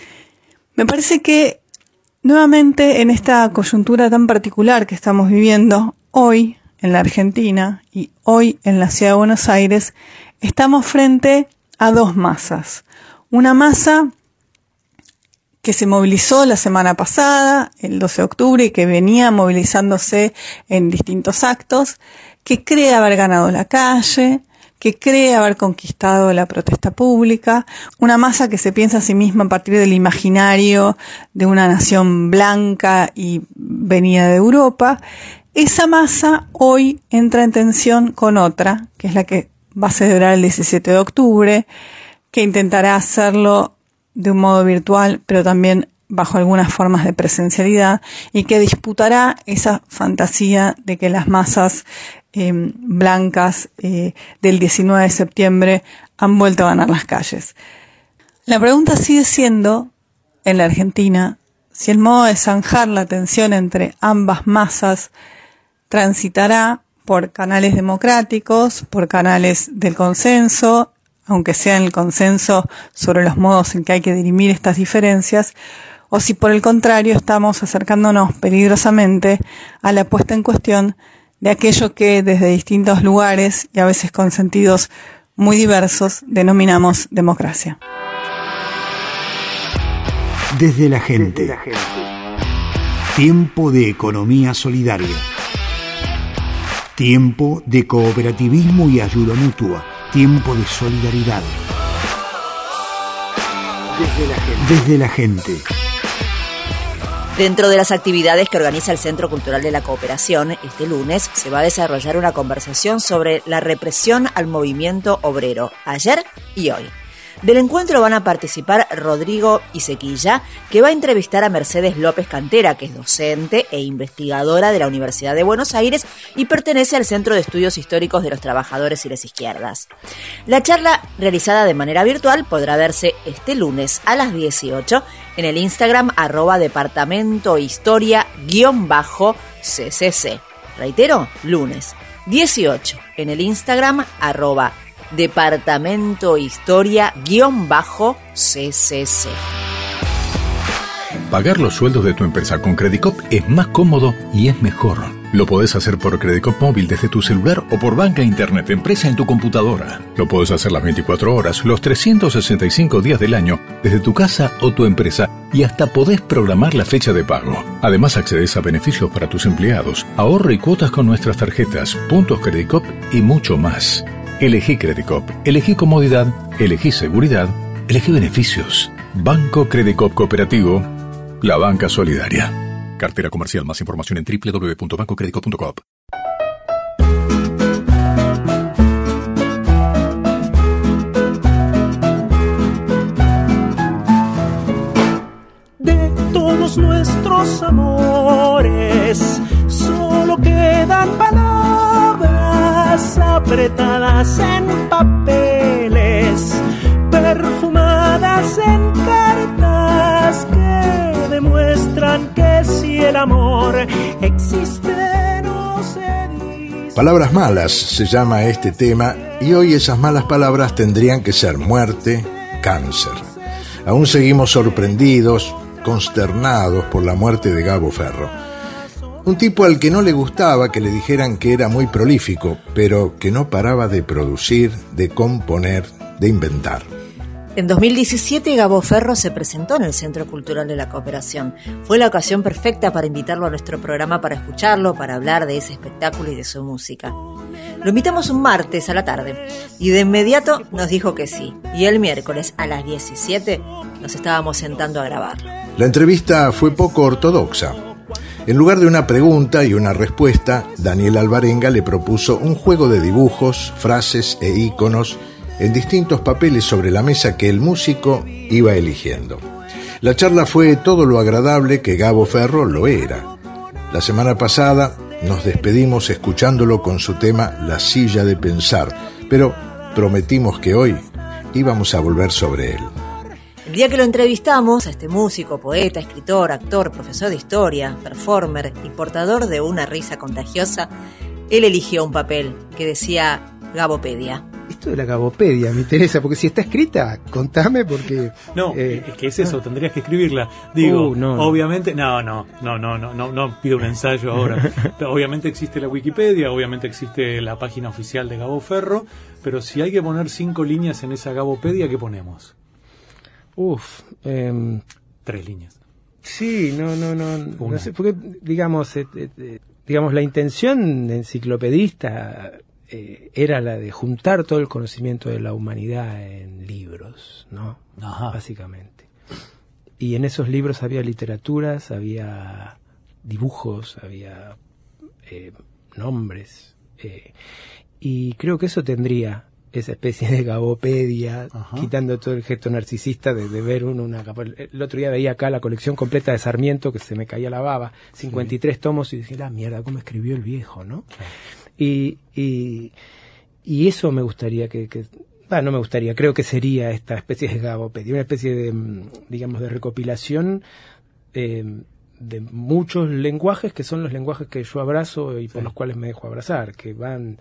Me parece que nuevamente, en esta coyuntura tan particular que estamos viviendo hoy en la Argentina y hoy en la ciudad de Buenos Aires, estamos frente a dos masas. Una masa que se movilizó la semana pasada, el doce de octubre, y que venía movilizándose en distintos actos, que cree haber ganado la calle, que cree haber conquistado la protesta pública, una masa que se piensa a sí misma a partir del imaginario de una nación blanca y venida de Europa. Esa masa hoy entra en tensión con otra, que es la que va a celebrar el diecisiete de octubre, que intentará hacerlo de un modo virtual, pero también bajo algunas formas de presencialidad, y que disputará esa fantasía de que las masas Eh, blancas eh, del diecinueve de septiembre han vuelto a ganar las calles. La pregunta sigue siendo, en la Argentina, si el modo de zanjar la tensión entre ambas masas transitará por canales democráticos, por canales del consenso, aunque sea el consenso sobre los modos en que hay que dirimir estas diferencias, o si por el contrario estamos acercándonos peligrosamente a la puesta en cuestión de aquello que desde distintos lugares y a veces con sentidos muy diversos denominamos democracia. Desde la gente. Desde la gente. Tiempo de economía solidaria. Tiempo de cooperativismo y ayuda mutua. Tiempo de solidaridad. Desde la gente. Desde la gente. Dentro de las actividades que organiza el Centro Cultural de la Cooperación, este lunes se va a desarrollar una conversación sobre la represión al movimiento obrero, ayer y hoy. Del encuentro van a participar Rodrigo Isequilla, que va a entrevistar a Mercedes López Cantera, que es docente e investigadora de la Universidad de Buenos Aires y pertenece al Centro de Estudios Históricos de los Trabajadores y las Izquierdas. La charla, realizada de manera virtual, podrá verse este lunes a las dieciocho en el Instagram arroba departamento historia guión bajo ccc. Reitero, lunes dieciocho en el Instagram arroba Departamento Historia guión bajo C C C. Pagar los sueldos de tu empresa con Credicop es más cómodo y es mejor. Lo podés hacer por Credicop móvil desde tu celular o por banca internet empresa en tu computadora. Lo podés hacer las veinticuatro horas, los trescientos sesenta y cinco días del año, desde tu casa o tu empresa, y hasta podés programar la fecha de pago. Además accedes a beneficios para tus empleados, ahorro y cuotas con nuestras tarjetas, puntos Credicop y mucho más. Elegí Credicop, elegí comodidad, elegí seguridad, elegí beneficios. Banco Credicop Cooperativo, la banca solidaria. Cartera comercial. Más información en doble u doble u doble u punto banco credicop punto com. De todos nuestros amores solo quedan palabras apretadas en papeles, perfumadas en cartas que demuestran que si el amor existe no se dice. Palabras malas se llama este tema, y hoy esas malas palabras tendrían que ser muerte, cáncer. Aún seguimos sorprendidos, consternados por la muerte de Gabo Ferro. Un tipo al que no le gustaba que le dijeran que era muy prolífico, pero que no paraba de producir, de componer, de inventar. En dos mil diecisiete, Gabo Ferro se presentó en el Centro Cultural de la Cooperación. Fue la ocasión perfecta para invitarlo a nuestro programa para escucharlo, para hablar de ese espectáculo y de su música. Lo invitamos un martes a la tarde y de inmediato nos dijo que sí. Y el miércoles a las diecisiete nos estábamos sentando a grabarlo. La entrevista fue poco ortodoxa. En lugar de una pregunta y una respuesta, Daniel Alvarenga le propuso un juego de dibujos, frases e íconos en distintos papeles sobre la mesa que el músico iba eligiendo. La charla fue todo lo agradable que Gabo Ferro lo era. La semana pasada nos despedimos escuchándolo con su tema La silla de pensar, pero prometimos que hoy íbamos a volver sobre él. El día que lo entrevistamos, a este músico, poeta, escritor, actor, profesor de historia, performer y portador de una risa contagiosa, él eligió un papel que decía Gabopedia. Esto de la Gabopedia me interesa, porque si está escrita, contame, porque... No, eh, es que es eso, tendrías que escribirla. Digo, uh, no, obviamente... No, no, no, no, no, no, no pido un ensayo ahora. Obviamente existe la Wikipedia, obviamente existe la página oficial de Gabo Ferro, pero si hay que poner cinco líneas en esa Gabopedia, ¿qué ponemos? Uf, eh, tres líneas. Sí, no, no, no, no sé, porque digamos, eh, eh, digamos la intención enciclopedista eh, era la de juntar todo el conocimiento de la humanidad en libros, ¿no? Ajá. Básicamente. Y en esos libros había literaturas, había dibujos, había eh, nombres, eh, y creo que eso tendría esa especie de Gabopedia, ajá, quitando todo el gesto narcisista de, de ver uno una capa. El otro día veía acá la colección completa de Sarmiento, que se me caía la baba, cincuenta y tres sí. tomos, y dije, la mierda, cómo escribió el viejo, ¿no? Claro. Y, y, y eso me gustaría que, que ah, no me gustaría, creo que sería esta especie de Gabopedia, una especie de, digamos, de recopilación eh, de muchos lenguajes que son los lenguajes que yo abrazo y por sí. los cuales me dejo abrazar, que van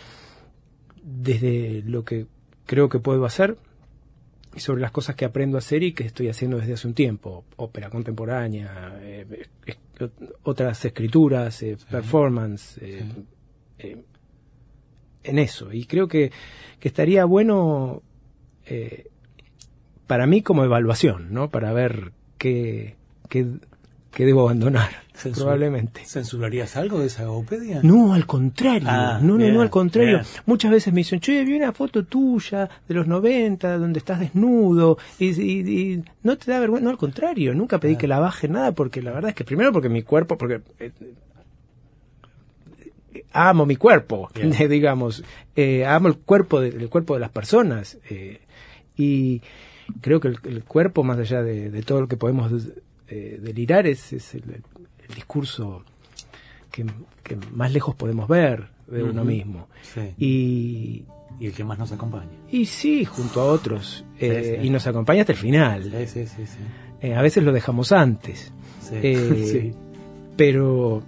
desde lo que creo que puedo hacer y sobre las cosas que aprendo a hacer y que estoy haciendo desde hace un tiempo, ópera contemporánea, eh, eh, otras escrituras, eh, sí. performance, eh, sí. eh, en eso. Y creo que, que estaría bueno eh, para mí como evaluación, ¿no? Para ver qué, qué, qué debo abandonar. Censur, probablemente. ¿Censurarías algo de esa Gabopedia? No, al contrario. Ah, no, bien, no, no, al contrario. Bien. Muchas veces me dicen, che, vi una foto tuya de los noventa donde estás desnudo y, y, y no te da vergüenza. No, al contrario. Nunca pedí ah. que la baje nada porque la verdad es que primero porque mi cuerpo, porque eh, amo mi cuerpo, eh, digamos. Eh, amo el cuerpo de, el cuerpo de las personas. Eh, y creo que el, el cuerpo, más allá de, de todo lo que podemos eh, delirar, es, es el, el el discurso que, que más lejos podemos ver de uh-huh. uno mismo. Sí. Y, y el que más nos acompaña. Y sí, junto a otros. Sí, eh, sí. Y nos acompaña hasta el final. Sí, sí, sí, sí. Eh, a veces lo dejamos antes. Sí. Eh, sí. Pero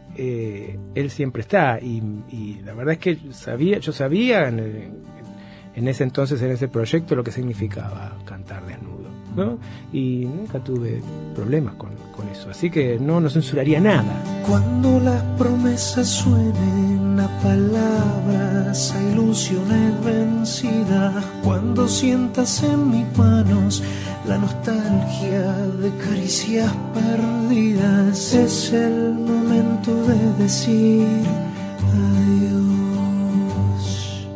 eh, él siempre está. Y, y la verdad es que sabía, yo sabía en, el, en ese entonces, en ese proyecto, lo que significaba cantar desnudo, ¿no? Y nunca tuve problemas con, con eso, así que no, no censuraría nada. Cuando las promesas suenen a palabras, a ilusiones vencidas, cuando sientas en mis manos la nostalgia de caricias perdidas, es el momento de decir adiós.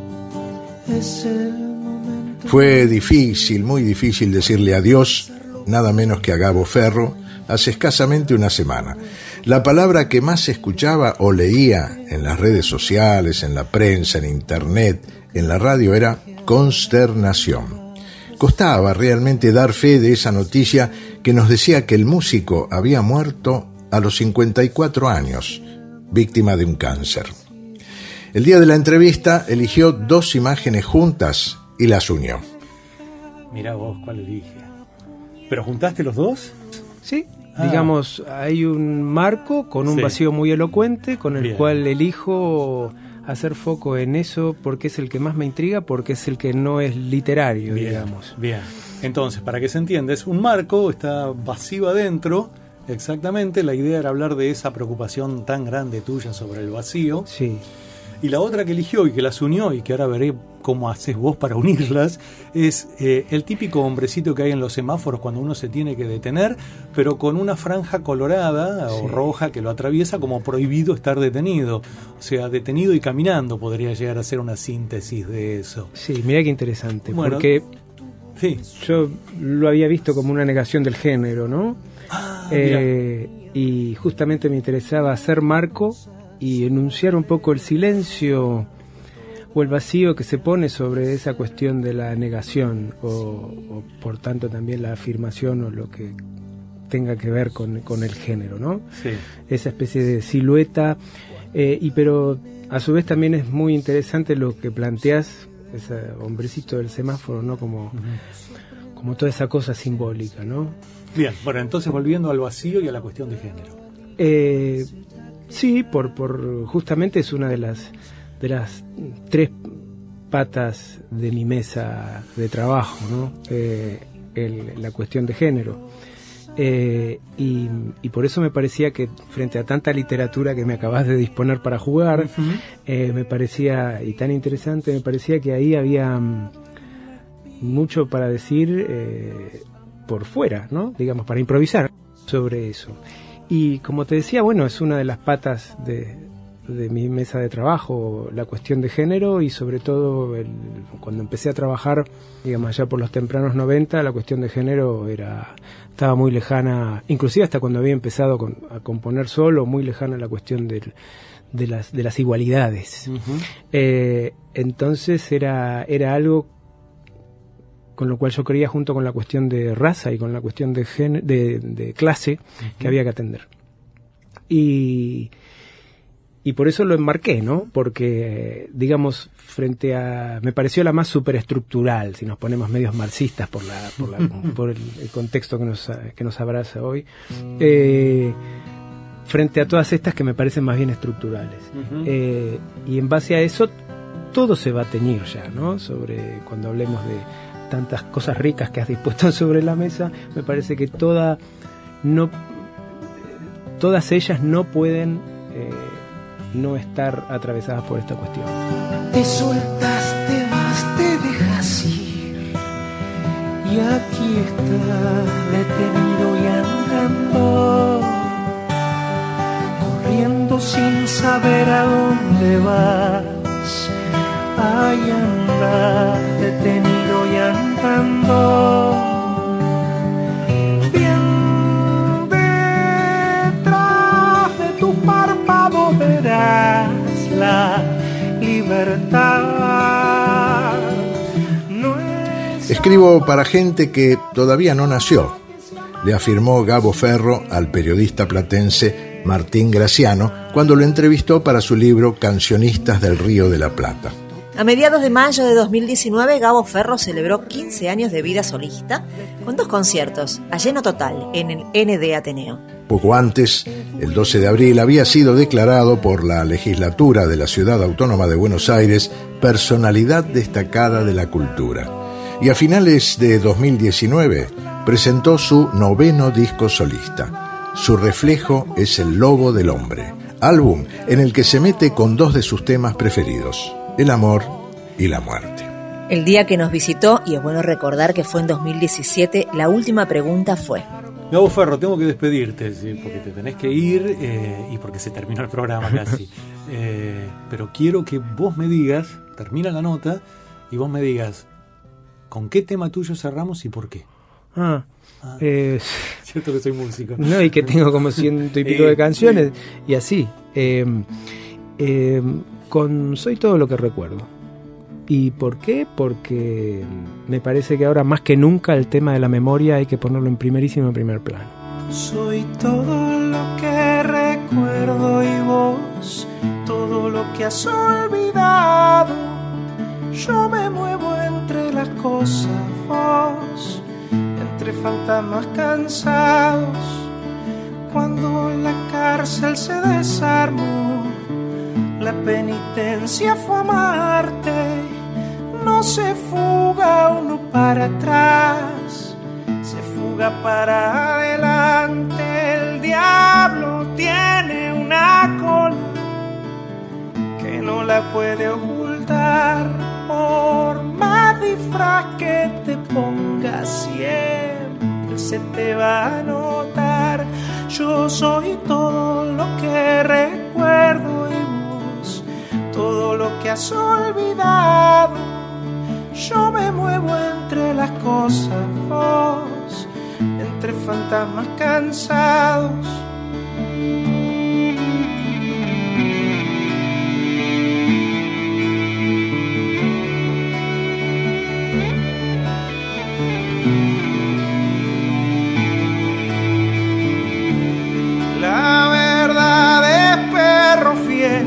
Es el momento. Fue difícil, muy difícil decirle adiós, nada menos que a Gabo Ferro, hace escasamente una semana. La palabra que más se escuchaba o leía en las redes sociales, en la prensa, en internet, en la radio era consternación. Costaba realmente dar fe de esa noticia que nos decía que el músico había muerto a los cincuenta y cuatro años, víctima de un cáncer. El día de la entrevista eligió dos imágenes juntas y las unió. Mirá vos, ¿cuál elige? ¿Pero juntaste los dos? Sí, ah. digamos, hay un marco con un sí. vacío muy elocuente con el Bien. cual elijo hacer foco en eso porque es el que más me intriga, porque es el que no es literario, bien, digamos. Bien, entonces, para que se entienda, es un marco, está vacío adentro, exactamente, la idea era hablar de esa preocupación tan grande tuya sobre el vacío. Sí. Y la otra que eligió y que las unió, y que ahora veré cómo haces vos para unirlas, es eh, el típico hombrecito que hay en los semáforos cuando uno se tiene que detener, pero con una franja colorada sí. o roja que lo atraviesa como prohibido estar detenido. O sea, detenido y caminando podría llegar a ser una síntesis de eso. Sí, mira qué interesante, bueno, porque sí. yo lo había visto como una negación del género, ¿no? Ah, eh, y justamente me interesaba hacer marco y enunciar un poco el silencio o el vacío que se pone sobre esa cuestión de la negación o, o por tanto también la afirmación o lo que tenga que ver con, con el género, ¿no? Sí. Esa especie de silueta, eh, y pero a su vez también es muy interesante lo que planteás, ese hombrecito del semáforo, ¿no? Como, uh-huh. como toda esa cosa simbólica, ¿no? Bien, bueno, entonces volviendo al vacío y a la cuestión de género. Eh... Sí, por, por justamente es una de las de las tres patas de mi mesa de trabajo, ¿no? Eh, el, la cuestión de género. Eh, y, y por eso me parecía que frente a tanta literatura que me acabas de disponer para jugar, uh-huh. eh, me parecía, y tan interesante, me parecía que ahí había um, mucho para decir eh, por fuera, ¿no? Digamos, para improvisar sobre eso. Y como te decía, bueno, es una de las patas de, de mi mesa de trabajo, la cuestión de género, y sobre todo el, cuando empecé a trabajar, digamos, allá por los tempranos noventa, la cuestión de género era estaba muy lejana, inclusive hasta cuando había empezado con, a componer solo, muy lejana la cuestión del, de, las, de las igualdades. Uh-huh. Eh, entonces era, era algo con lo cual yo creía, junto con la cuestión de raza y con la cuestión de, gen- de, de clase, uh-huh. que había que atender. Y, y por eso lo enmarqué, ¿no? Porque, digamos, frente a... me pareció la más superestructural, si nos ponemos medios marxistas por, la, por, la, por el, el contexto que nos, que nos abraza hoy, eh, frente a todas estas que me parecen más bien estructurales. Uh-huh. Eh, y en base a eso, todo se va a teñir ya, ¿no? Sobre cuando hablemos de tantas cosas ricas que has dispuesto sobre la mesa, me parece que toda no todas ellas no pueden eh, no estar atravesadas por esta cuestión. Te soltas, te vas, te dejas ir, y aquí estás detenido y andando, corriendo sin saber a dónde vas. Ahí andas detenido y andando, bien detrás de tus párpados verás la libertad. No es... Escribo para gente que todavía no nació, le afirmó Gabo Ferro al periodista platense Martín Graciano cuando lo entrevistó para su libro Cancionistas del Río de la Plata. A mediados de mayo de dos mil diecinueve, Gabo Ferro celebró quince años de vida solista con dos conciertos a lleno total en el N D Ateneo. Poco antes, el doce de abril, había sido declarado por la legislatura de la Ciudad Autónoma de Buenos Aires personalidad destacada de la cultura. Y a finales de dos mil diecinueve presentó su noveno disco solista. Su reflejo es El Lobo del Hombre, álbum en el que se mete con dos de sus temas preferidos, el amor y la muerte. El día que nos visitó, y es bueno recordar que fue en dos mil diecisiete, la última pregunta fue: Gabo Ferro, tengo que despedirte, ¿sí? Porque te tenés que ir eh, y porque se terminó el programa casi. eh, pero quiero que vos me digas, termina la nota, y vos me digas con qué tema tuyo cerramos y por qué. Ah, ah. Eh, cierto que soy músico. No, y que tengo como ciento y pico de canciones, y así. Eh, eh, con Soy todo lo que recuerdo. ¿Y por qué? Porque me parece que ahora más que nunca el tema de la memoria hay que ponerlo en primerísimo primer plano. Soy todo lo que recuerdo y vos, todo lo que has olvidado. Yo me muevo entre las cosas, vos, entre fantasmas cansados. Cuando la cárcel se desarmó, la penitencia fue amarte. No se fuga uno para atrás, se fuga para adelante. El diablo tiene una cola que no la puede ocultar. Por más disfraz que te pongas, siempre se te va a notar. Yo soy todo lo que recuerdo y vos, todo lo que has olvidado. Yo me muevo entre las cosas, vos, entre fantasmas cansados. La verdad es perro fiel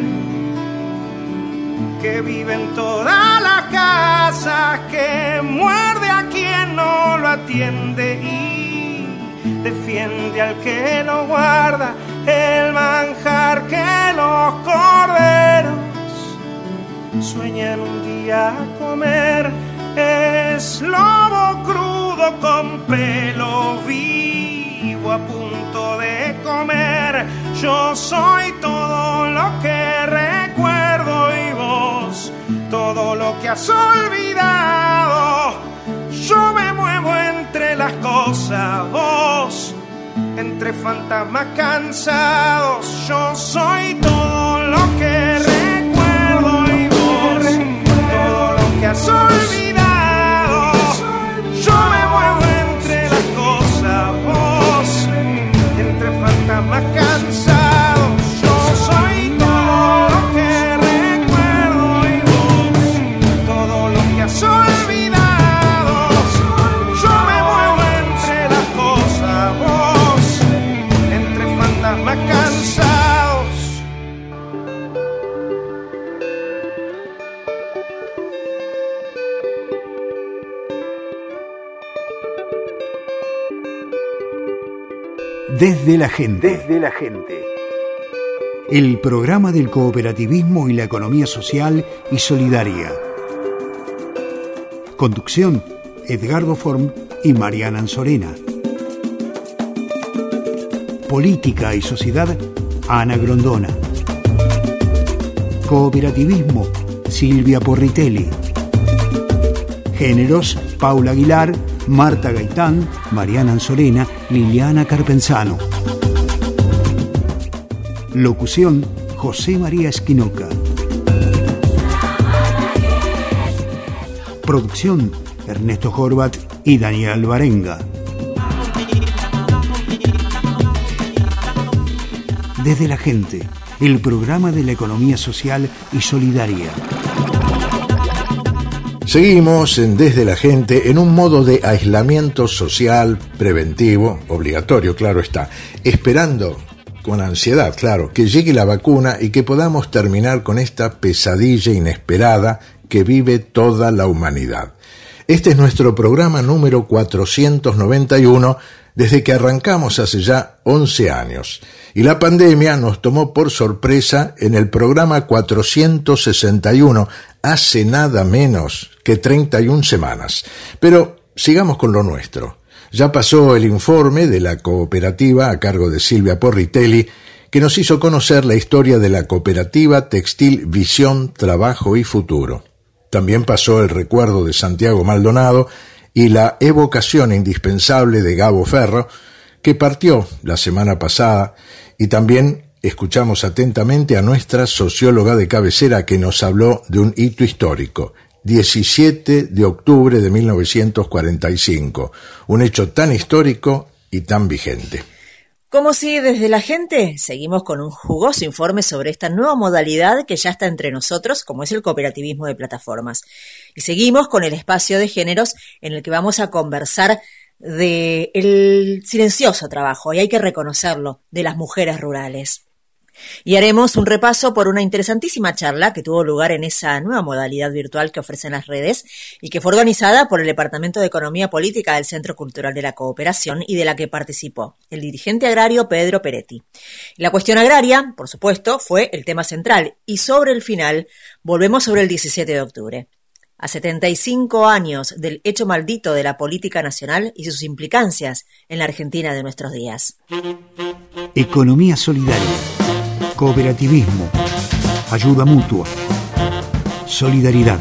que vive en toda la casa, que muerde a quien no lo atiende y defiende al que lo guarda. El manjar que los corderos sueñan un día comer es lobo crudo con pelo vivo a punto de comer. Yo soy todo lo que recuerdo y vos, todo lo que has olvidado. Yo me muevo entre las cosas, vos, entre fantasmas cansados. Yo soy todo lo que recuerdo y vos, todo lo que has olvidado. Yo me muevo entre las cosas, vos, entre fantasmas cansados. Yo soy todo lo que recuerdo y vos, todo lo que has olvidado. Yo me muevo entre las cosas, vos, entre fantasmas cansados. Desde la gente. Desde la gente. El programa del cooperativismo y la economía social y solidaria. Conducción: Edgardo Form y Mariana Anzorena. Política y sociedad: Ana Grondona. Cooperativismo: Silvia Porritelli. Géneros: Paula Aguilar, Marta Gaitán, Mariana Anzorena, Liliana Carpenzano. Locución: José María Esquinoca. Producción: Ernesto Horvat y Daniel Alvarenga. Desde la gente, el programa de la economía social y solidaria. Seguimos en Desde la Gente en un modo de aislamiento social preventivo, obligatorio, claro está, esperando con ansiedad, claro, que llegue la vacuna y que podamos terminar con esta pesadilla inesperada que vive toda la humanidad. Este es nuestro programa número cuatrocientos noventa y uno desde que arrancamos hace ya once años. Y la pandemia nos tomó por sorpresa en el programa cuatrocientos sesenta y uno, hace nada menos que treinta y una semanas. Pero sigamos con lo nuestro. Ya pasó el informe de la cooperativa a cargo de Silvia Porritelli, que nos hizo conocer la historia de la cooperativa textil Visión, Trabajo y Futuro. También pasó el recuerdo de Santiago Maldonado y la evocación indispensable de Gabo Ferro, que partió la semana pasada, y también escuchamos atentamente a nuestra socióloga de cabecera que nos habló de un hito histórico, diecisiete de octubre de mil novecientos cuarenta y cinco, un hecho tan histórico y tan vigente. Como si desde la gente seguimos con un jugoso informe sobre esta nueva modalidad que ya está entre nosotros, como es el cooperativismo de plataformas. Y seguimos con el espacio de géneros en el que vamos a conversar de el silencioso trabajo, y hay que reconocerlo, de las mujeres rurales. Y haremos un repaso por una interesantísima charla que tuvo lugar en esa nueva modalidad virtual que ofrecen las redes y que fue organizada por el Departamento de Economía Política del Centro Cultural de la Cooperación y de la que participó el dirigente agrario Pedro Peretti. La cuestión agraria, por supuesto, fue el tema central y sobre el final volvemos sobre el diecisiete de octubre. A setenta y cinco años del hecho maldito de la política nacional y sus implicancias en la Argentina de nuestros días. Economía solidaria, cooperativismo, ayuda mutua, solidaridad.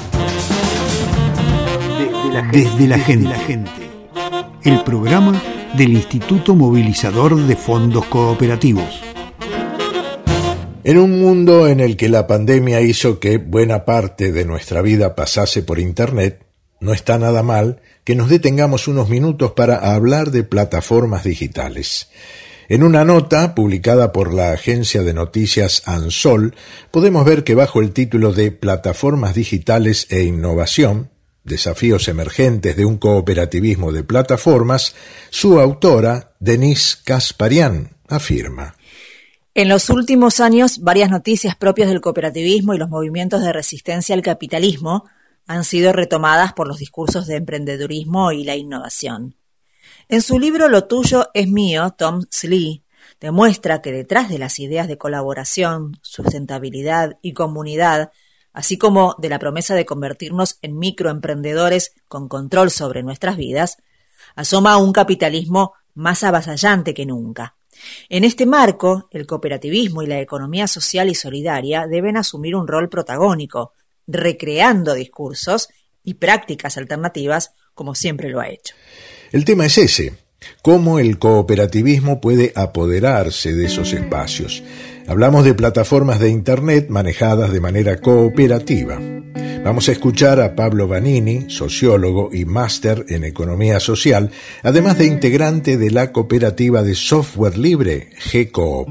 Desde la gente. Desde la gente. La gente. El programa del Instituto Movilizador de Fondos Cooperativos. En un mundo en el que la pandemia hizo que buena parte de nuestra vida pasase por Internet, no está nada mal que nos detengamos unos minutos para hablar de plataformas digitales. En una nota publicada por la agencia de noticias Ansol, podemos ver que bajo el título de Plataformas Digitales e Innovación, desafíos emergentes de un cooperativismo de plataformas, su autora, Denise Kasparian, afirma: en los últimos años, varias noticias propias del cooperativismo y los movimientos de resistencia al capitalismo han sido retomadas por los discursos de emprendedurismo y la innovación. En su libro Lo tuyo es mío, Tom Slee demuestra que detrás de las ideas de colaboración, sustentabilidad y comunidad, así como de la promesa de convertirnos en microemprendedores con control sobre nuestras vidas, asoma un capitalismo más avasallante que nunca. En este marco, el cooperativismo y la economía social y solidaria deben asumir un rol protagónico, recreando discursos y prácticas alternativas como siempre lo ha hecho. El tema es ese, cómo el cooperativismo puede apoderarse de esos espacios. Hablamos de plataformas de Internet manejadas de manera cooperativa. Vamos a escuchar a Pablo Vanini, sociólogo y máster en economía social, además de integrante de la cooperativa de software libre G-Coop.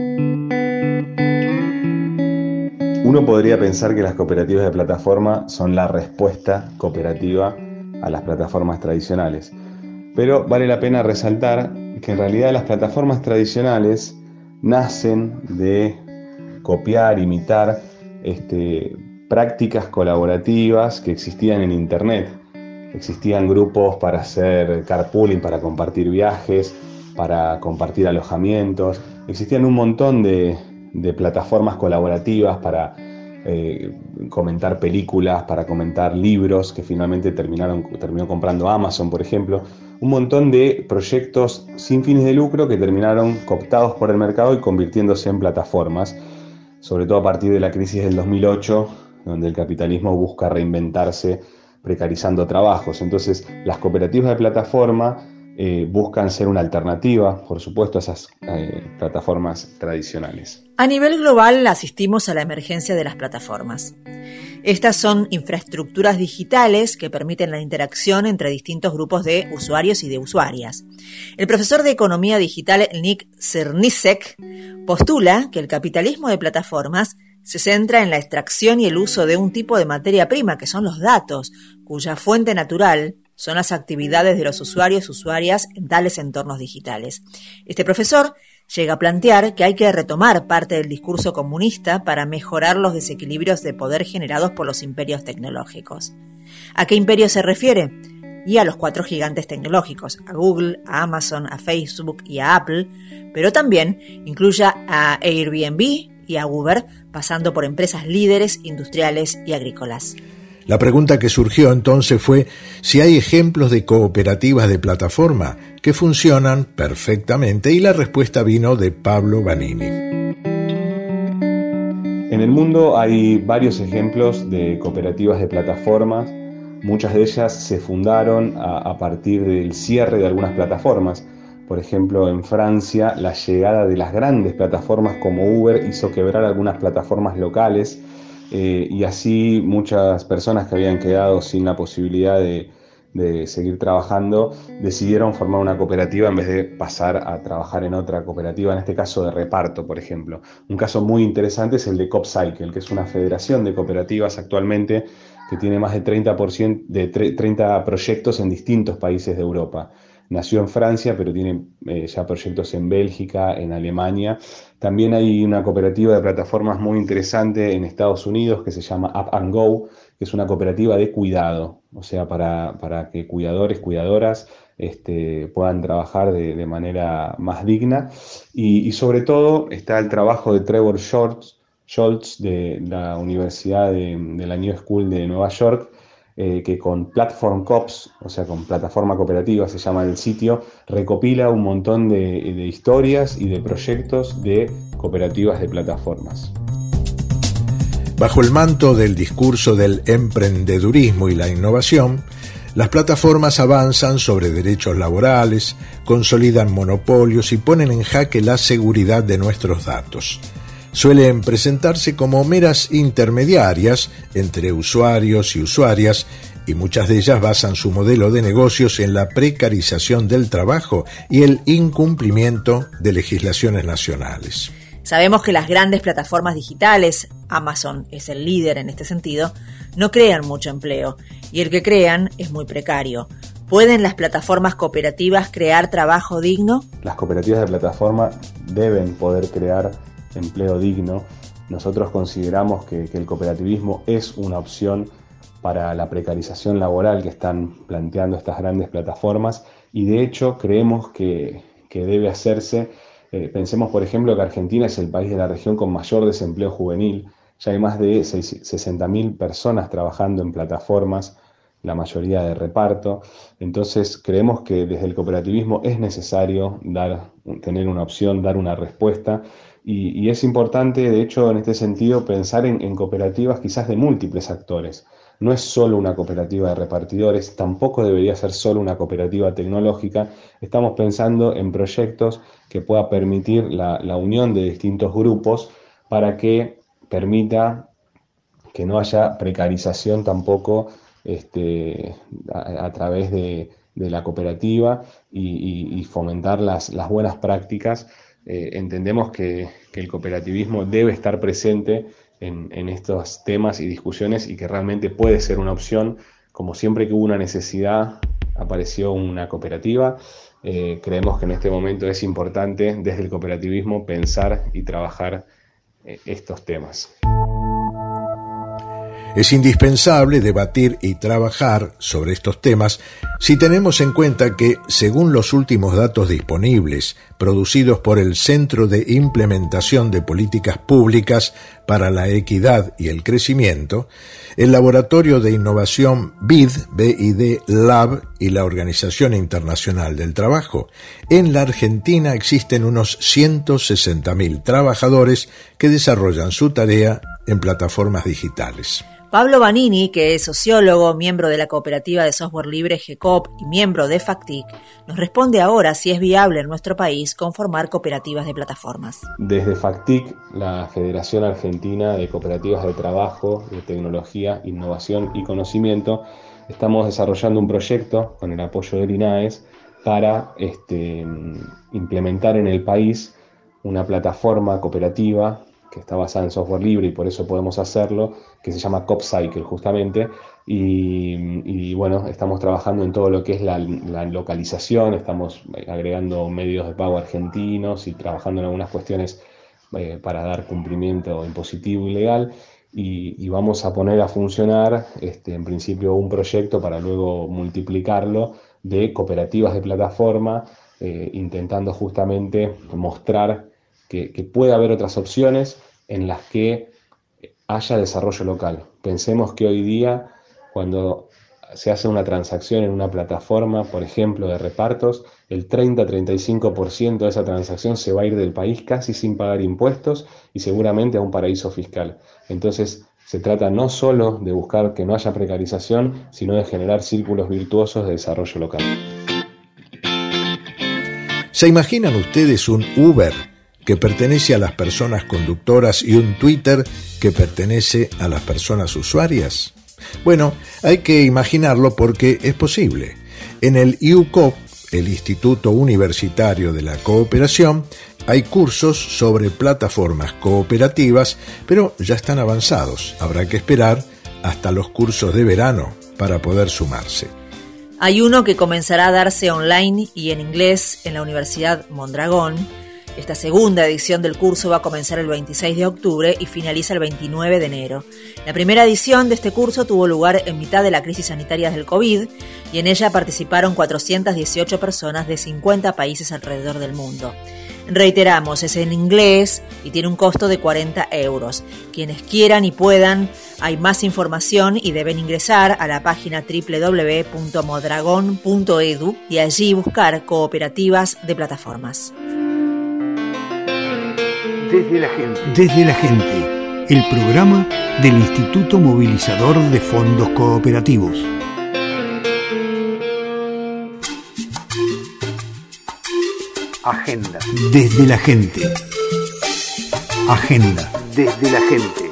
Uno podría pensar que las cooperativas de plataforma son la respuesta cooperativa a las plataformas tradicionales. Pero vale la pena resaltar que en realidad las plataformas tradicionales nacen de copiar, imitar este, prácticas colaborativas que existían en Internet. Existían grupos para hacer carpooling, para compartir viajes, para compartir alojamientos. Existían un montón de, de plataformas colaborativas para eh, comentar películas, para comentar libros, que finalmente terminaron, terminó comprando Amazon, por ejemplo. Un montón de proyectos sin fines de lucro que terminaron cooptados por el mercado y convirtiéndose en plataformas, sobre todo a partir de la crisis del dos mil ocho, donde el capitalismo busca reinventarse precarizando trabajos. Entonces, las cooperativas de plataforma eh, buscan ser una alternativa, por supuesto, a esas eh, plataformas tradicionales. A nivel global asistimos a la emergencia de las plataformas. Estas son infraestructuras digitales que permiten la interacción entre distintos grupos de usuarios y de usuarias. El profesor de Economía Digital Nick Cernisek postula que el capitalismo de plataformas se centra en la extracción y el uso de un tipo de materia prima, que son los datos, cuya fuente natural son las actividades de los usuarios y usuarias en tales entornos digitales. Este profesor llega a plantear que hay que retomar parte del discurso comunista para mejorar los desequilibrios de poder generados por los imperios tecnológicos. ¿A qué imperio se refiere? Y a los cuatro gigantes tecnológicos, a Google, a Amazon, a Facebook y a Apple, pero también incluye a Airbnb y a Uber, pasando por empresas líderes industriales y agrícolas. La pregunta que surgió entonces fue si hay ejemplos de cooperativas de plataforma que funcionan perfectamente, y la respuesta vino de Pablo Vanini. En el mundo hay varios ejemplos de cooperativas de plataformas. Muchas de ellas se fundaron a, a partir del cierre de algunas plataformas. Por ejemplo, en Francia, la llegada de las grandes plataformas como Uber hizo quebrar algunas plataformas locales, eh, y así muchas personas que habían quedado sin la posibilidad de, de seguir trabajando decidieron formar una cooperativa en vez de pasar a trabajar en otra cooperativa, en este caso de reparto, por ejemplo. Un caso muy interesante es el de CoopCycle, que es una federación de cooperativas actualmente que tiene más de treinta por ciento de treinta proyectos en distintos países de Europa. Nació en Francia, pero tiene eh, ya proyectos en Bélgica, en Alemania. También hay una cooperativa de plataformas muy interesante en Estados Unidos que se llama Up and Go, que es una cooperativa de cuidado, o sea, para, para que cuidadores, cuidadoras este, puedan trabajar de, de manera más digna. Y, y sobre todo está el trabajo de Trevor Shorts, Scholz de la Universidad de, de la New School de Nueva York, eh, que con Platform Coops, o sea, con plataforma cooperativa, se llama el sitio, recopila un montón de, de historias y de proyectos de cooperativas de plataformas. Bajo el manto del discurso del emprendedurismo y la innovación, las plataformas avanzan sobre derechos laborales, consolidan monopolios y ponen en jaque la seguridad de nuestros datos. Suelen presentarse como meras intermediarias entre usuarios y usuarias, y muchas de ellas basan su modelo de negocios en la precarización del trabajo y el incumplimiento de legislaciones nacionales. Sabemos que las grandes plataformas digitales, Amazon es el líder en este sentido, no crean mucho empleo, y el que crean es muy precario. ¿Pueden las plataformas cooperativas crear trabajo digno? Las cooperativas de plataforma deben poder crear empleo digno. Nosotros consideramos que, que el cooperativismo es una opción para la precarización laboral que están planteando estas grandes plataformas, y de hecho creemos que, que debe hacerse. Eh, pensemos, por ejemplo, que Argentina es el país de la región con mayor desempleo juvenil. Ya hay más de sesenta mil personas trabajando en plataformas, la mayoría de reparto. Entonces creemos que desde el cooperativismo es necesario dar, tener una opción, dar una respuesta. Y, y es importante, de hecho, en este sentido, pensar en, en cooperativas quizás de múltiples actores. No es solo una cooperativa de repartidores, tampoco debería ser solo una cooperativa tecnológica. Estamos pensando en proyectos que puedan permitir la, la unión de distintos grupos para que permita que no haya precarización tampoco este, a, a través de, de la cooperativa y, y, y fomentar las, las buenas prácticas. Eh, entendemos que, que el cooperativismo debe estar presente en, en estos temas y discusiones, y que realmente puede ser una opción. Como siempre que hubo una necesidad, apareció una cooperativa. Eh, creemos que en este momento es importante desde el cooperativismo pensar y trabajar eh, estos temas. Es indispensable debatir y trabajar sobre estos temas si tenemos en cuenta que, según los últimos datos disponibles, producidos por el Centro de Implementación de Políticas Públicas para la Equidad y el Crecimiento, el Laboratorio de Innovación B I D, B I D Lab y la Organización Internacional del Trabajo, en la Argentina existen unos ciento sesenta mil trabajadores que desarrollan su tarea en plataformas digitales. Pablo Vanini, que es sociólogo, miembro de la cooperativa de software libre G C O P y miembro de FACTIC, nos responde ahora si es viable en nuestro país conformar cooperativas de plataformas. Desde FACTIC, la Federación Argentina de Cooperativas de Trabajo, de Tecnología, Innovación y Conocimiento, estamos desarrollando un proyecto con el apoyo del INAES para este, implementar en el país una plataforma cooperativa que está basada en software libre, y por eso podemos hacerlo, que se llama CoopCycle justamente, y, y bueno, estamos trabajando en todo lo que es la, la localización, estamos agregando medios de pago argentinos y trabajando en algunas cuestiones eh, para dar cumplimiento impositivo y legal, y, y vamos a poner a funcionar este, en principio un proyecto para luego multiplicarlo de cooperativas de plataforma, eh, intentando justamente mostrar que, que puede haber otras opciones en las que haya desarrollo local. Pensemos que hoy día, cuando se hace una transacción en una plataforma, por ejemplo, de repartos, el treinta a treinta y cinco por ciento de esa transacción se va a ir del país casi sin pagar impuestos y seguramente a un paraíso fiscal. Entonces, se trata no solo de buscar que no haya precarización, sino de generar círculos virtuosos de desarrollo local. ¿Se imaginan ustedes un Uber que pertenece a las personas conductoras y un Twitter que pertenece a las personas usuarias? Bueno, hay que imaginarlo porque es posible. En el I U C O P, el Instituto Universitario de la Cooperación, hay cursos sobre plataformas cooperativas, pero ya están avanzados. Habrá que esperar hasta los cursos de verano para poder sumarse. Hay uno que comenzará a darse online y en inglés en la Universidad Mondragón. Esta segunda edición del curso va a comenzar el veintiséis de octubre y finaliza el veintinueve de enero. La primera edición de este curso tuvo lugar en mitad de la crisis sanitaria del COVID y en ella participaron cuatrocientas dieciocho personas de cincuenta países alrededor del mundo. Reiteramos, es en inglés y tiene un costo de cuarenta euros. Quienes quieran y puedan, hay más información y deben ingresar a la página doble u doble u doble u punto mondragón punto e d u y allí buscar cooperativas de plataformas. Desde la gente. Desde la gente, el programa del Instituto Movilizador de Fondos Cooperativos. Agenda. Desde la gente. Agenda. Desde la gente.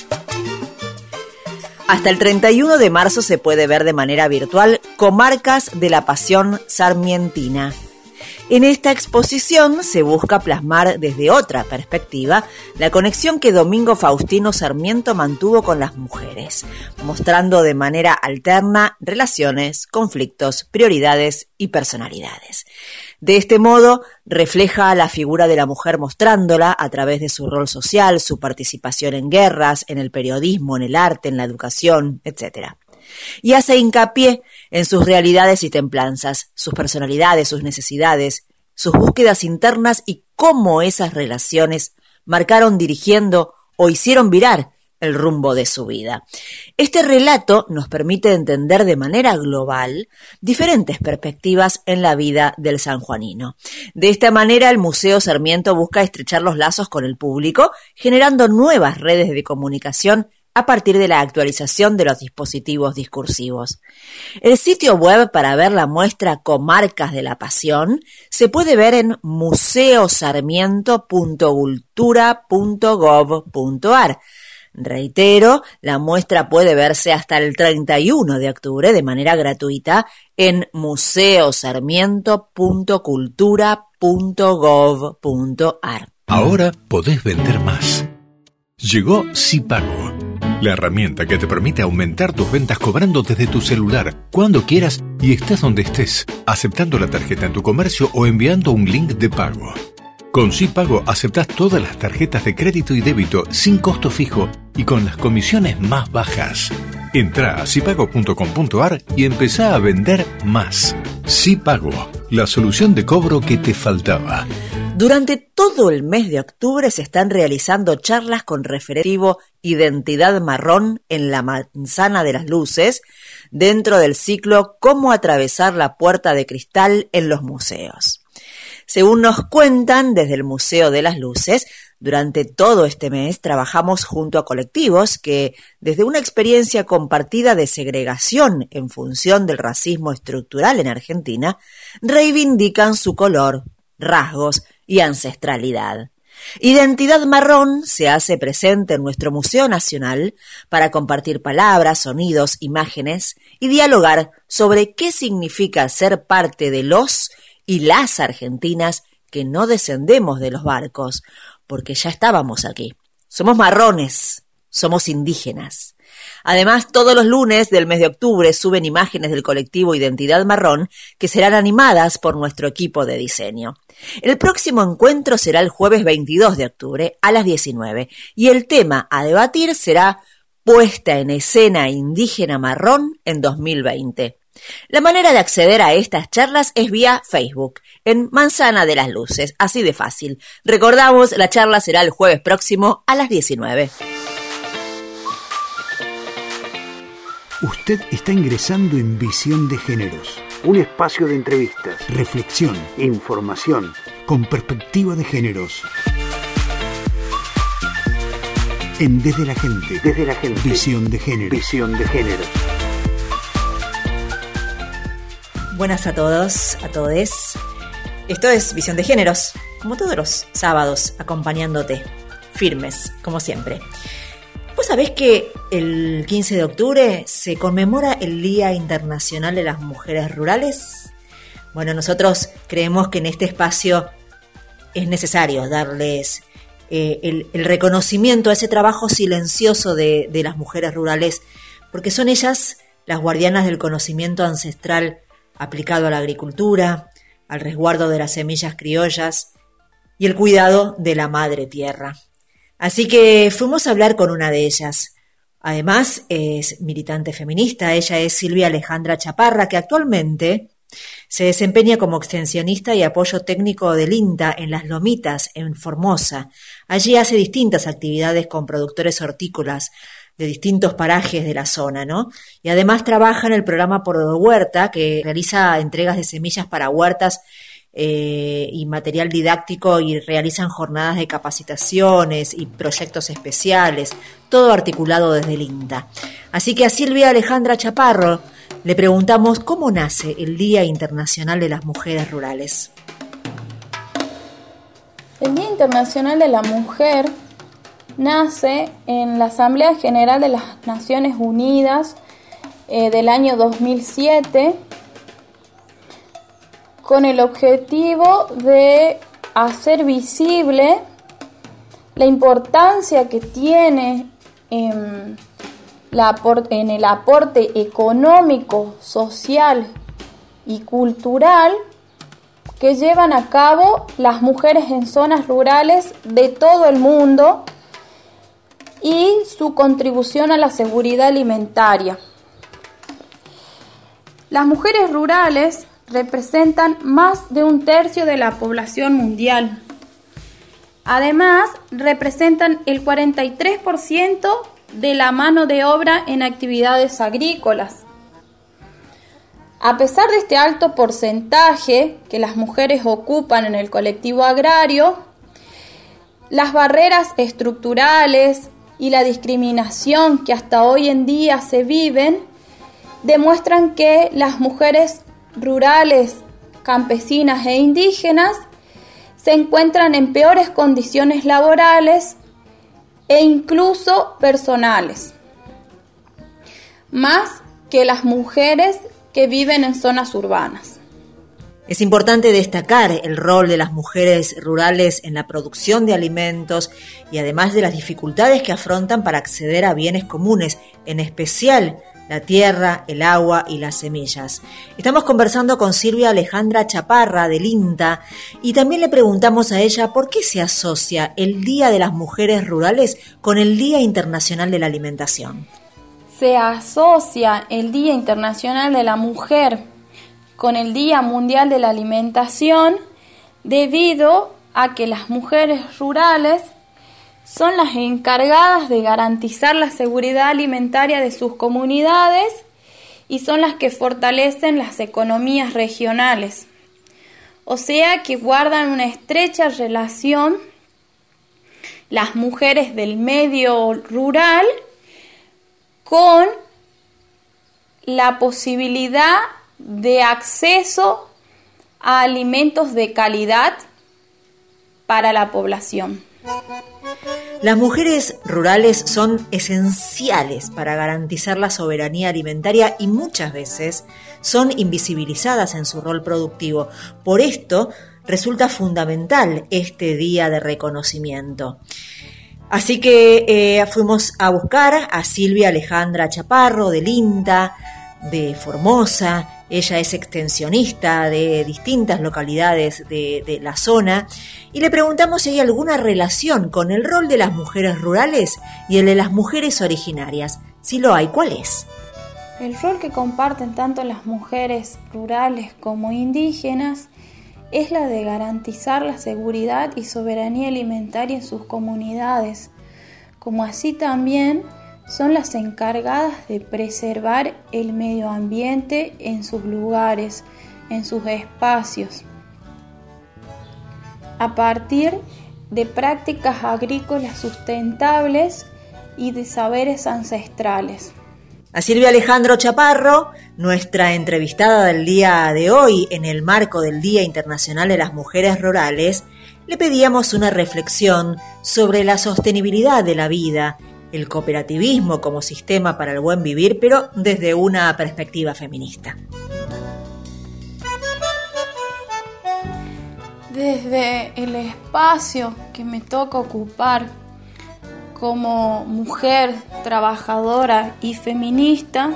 Hasta el treinta y uno de marzo se puede ver de manera virtual Comarcas de la Pasión Sarmientina. En esta exposición se busca plasmar desde otra perspectiva la conexión que Domingo Faustino Sarmiento mantuvo con las mujeres, mostrando de manera alterna relaciones, conflictos, prioridades y personalidades. De este modo, refleja la figura de la mujer mostrándola a través de su rol social, su participación en guerras, en el periodismo, en el arte, en la educación, etcétera. Y hace hincapié en sus realidades y templanzas, sus personalidades, sus necesidades, sus búsquedas internas y cómo esas relaciones marcaron, dirigiendo o hicieron virar el rumbo de su vida. Este relato nos permite entender de manera global diferentes perspectivas en la vida del sanjuanino. De esta manera, el Museo Sarmiento busca estrechar los lazos con el público, generando nuevas redes de comunicación a partir de la actualización de los dispositivos discursivos. El sitio web para ver la muestra Comarcas de la Pasión se puede ver en museo sarmiento punto cultura punto gov punto a r. Reitero, la muestra puede verse hasta el treinta y uno de octubre de manera gratuita en museo sarmiento punto cultura punto gov punto a r. Ahora podés vender más. Llegó SiPago, la herramienta que te permite aumentar tus ventas cobrando desde tu celular, cuando quieras y estés donde estés, aceptando la tarjeta en tu comercio o enviando un link de pago. Con SiPago aceptás todas las tarjetas de crédito y débito sin costo fijo y con las comisiones más bajas. Entrá a sipago punto com punto a r y empezá a vender más. SiPago, la solución de cobro que te faltaba. Durante todo el mes de octubre se están realizando charlas con referentivo Identidad Marrón en la Manzana de las Luces, dentro del ciclo Cómo atravesar la puerta de cristal en los museos. Según nos cuentan desde el Museo de las Luces, durante todo este mes trabajamos junto a colectivos que, desde una experiencia compartida de segregación en función del racismo estructural en Argentina, reivindican su color, rasgos y ancestralidad. Identidad Marrón se hace presente en nuestro Museo Nacional para compartir palabras, sonidos, imágenes y dialogar sobre qué significa ser parte de los y las argentinas que no descendemos de los barcos, porque ya estábamos aquí. Somos marrones, somos indígenas. Además, todos los lunes del mes de octubre suben imágenes del colectivo Identidad Marrón que serán animadas por nuestro equipo de diseño. El próximo encuentro será el jueves veintidós de octubre a las diecinueve y el tema a debatir será Puesta en escena indígena marrón en dos mil veinte. La manera de acceder a estas charlas es vía Facebook, en Manzana de las Luces, así de fácil. Recordamos, la charla será el jueves próximo a las diecinueve. Usted está ingresando en Visión de Géneros, un espacio de entrevistas, reflexión, información, con perspectiva de géneros. En Desde la Gente, Desde la Gente, Visión de Géneros. Visión de Géneros. Buenas a todos, a todes. Esto es Visión de Géneros, como todos los sábados, acompañándote, firmes, como siempre. ¿Vos sabés que el quince de octubre se conmemora el Día Internacional de las Mujeres Rurales? Bueno, nosotros creemos que en este espacio es necesario darles eh, el, el reconocimiento a ese trabajo silencioso de, de las mujeres rurales, porque son ellas las guardianas del conocimiento ancestral aplicado a la agricultura, al resguardo de las semillas criollas y el cuidado de la madre tierra. Así que fuimos a hablar con una de ellas. Además, es militante feminista. Ella es Silvia Alejandra Chaparra, que actualmente se desempeña como extensionista y apoyo técnico del INTA en Las Lomitas, en Formosa. Allí hace distintas actividades con productores hortícolas de distintos parajes de la zona, ¿no? Y además trabaja en el programa Por Huerta, que realiza entregas de semillas para huertas eh, y material didáctico, y realizan jornadas de capacitaciones y proyectos especiales, todo articulado desde el INTA. Así que a Silvia Alejandra Chaparro le preguntamos cómo nace el Día Internacional de las Mujeres Rurales. El Día Internacional de la Mujer nace en la Asamblea General de las Naciones Unidas eh, del año dos mil siete con el objetivo de hacer visible la importancia que tiene en, la, en el aporte económico, social y cultural que llevan a cabo las mujeres en zonas rurales de todo el mundo y su contribución a la seguridad alimentaria. Las mujeres rurales representan más de un tercio de la población mundial. Además, representan el cuarenta y tres por ciento de la mano de obra en actividades agrícolas. A pesar de este alto porcentaje que las mujeres ocupan en el colectivo agrario, las barreras estructurales y la discriminación que hasta hoy en día se viven demuestran que las mujeres rurales, campesinas e indígenas se encuentran en peores condiciones laborales e incluso personales, más que las mujeres que viven en zonas urbanas. Es importante destacar el rol de las mujeres rurales en la producción de alimentos y además de las dificultades que afrontan para acceder a bienes comunes, en especial la tierra, el agua y las semillas. Estamos conversando con Silvia Alejandra Chaparra del INTA y también le preguntamos a ella por qué se asocia el Día de las Mujeres Rurales con el Día Internacional de la Alimentación. Se asocia el Día Internacional de la Mujer con el Día Mundial de la Alimentación debido a que las mujeres rurales son las encargadas de garantizar la seguridad alimentaria de sus comunidades y son las que fortalecen las economías regionales. O sea que guardan una estrecha relación las mujeres del medio rural con la posibilidad de acceso a alimentos de calidad para la población. Las mujeres rurales son esenciales para garantizar la soberanía alimentaria y muchas veces son invisibilizadas en su rol productivo. Por esto resulta fundamental este día de reconocimiento. Así que eh, fuimos a buscar a Silvia Alejandra Chaparro del INTA, de Formosa, Ella es extensionista de distintas localidades de, de la zona y le preguntamos si hay alguna relación con el rol de las mujeres rurales y el de las mujeres originarias. Si lo hay, ¿cuál es? El rol que comparten tanto las mujeres rurales como indígenas es la de garantizar la seguridad y soberanía alimentaria en sus comunidades, como así también son las encargadas de preservar el medio ambiente en sus lugares, en sus espacios, a partir de prácticas agrícolas sustentables y de saberes ancestrales. A Silvia Alejandro Chaparro, nuestra entrevistada del día de hoy en el marco del Día Internacional de las Mujeres Rurales, le pedíamos una reflexión sobre la sostenibilidad de la vida, el cooperativismo como sistema para el buen vivir, pero desde una perspectiva feminista. Desde el espacio que me toca ocupar como mujer trabajadora y feminista,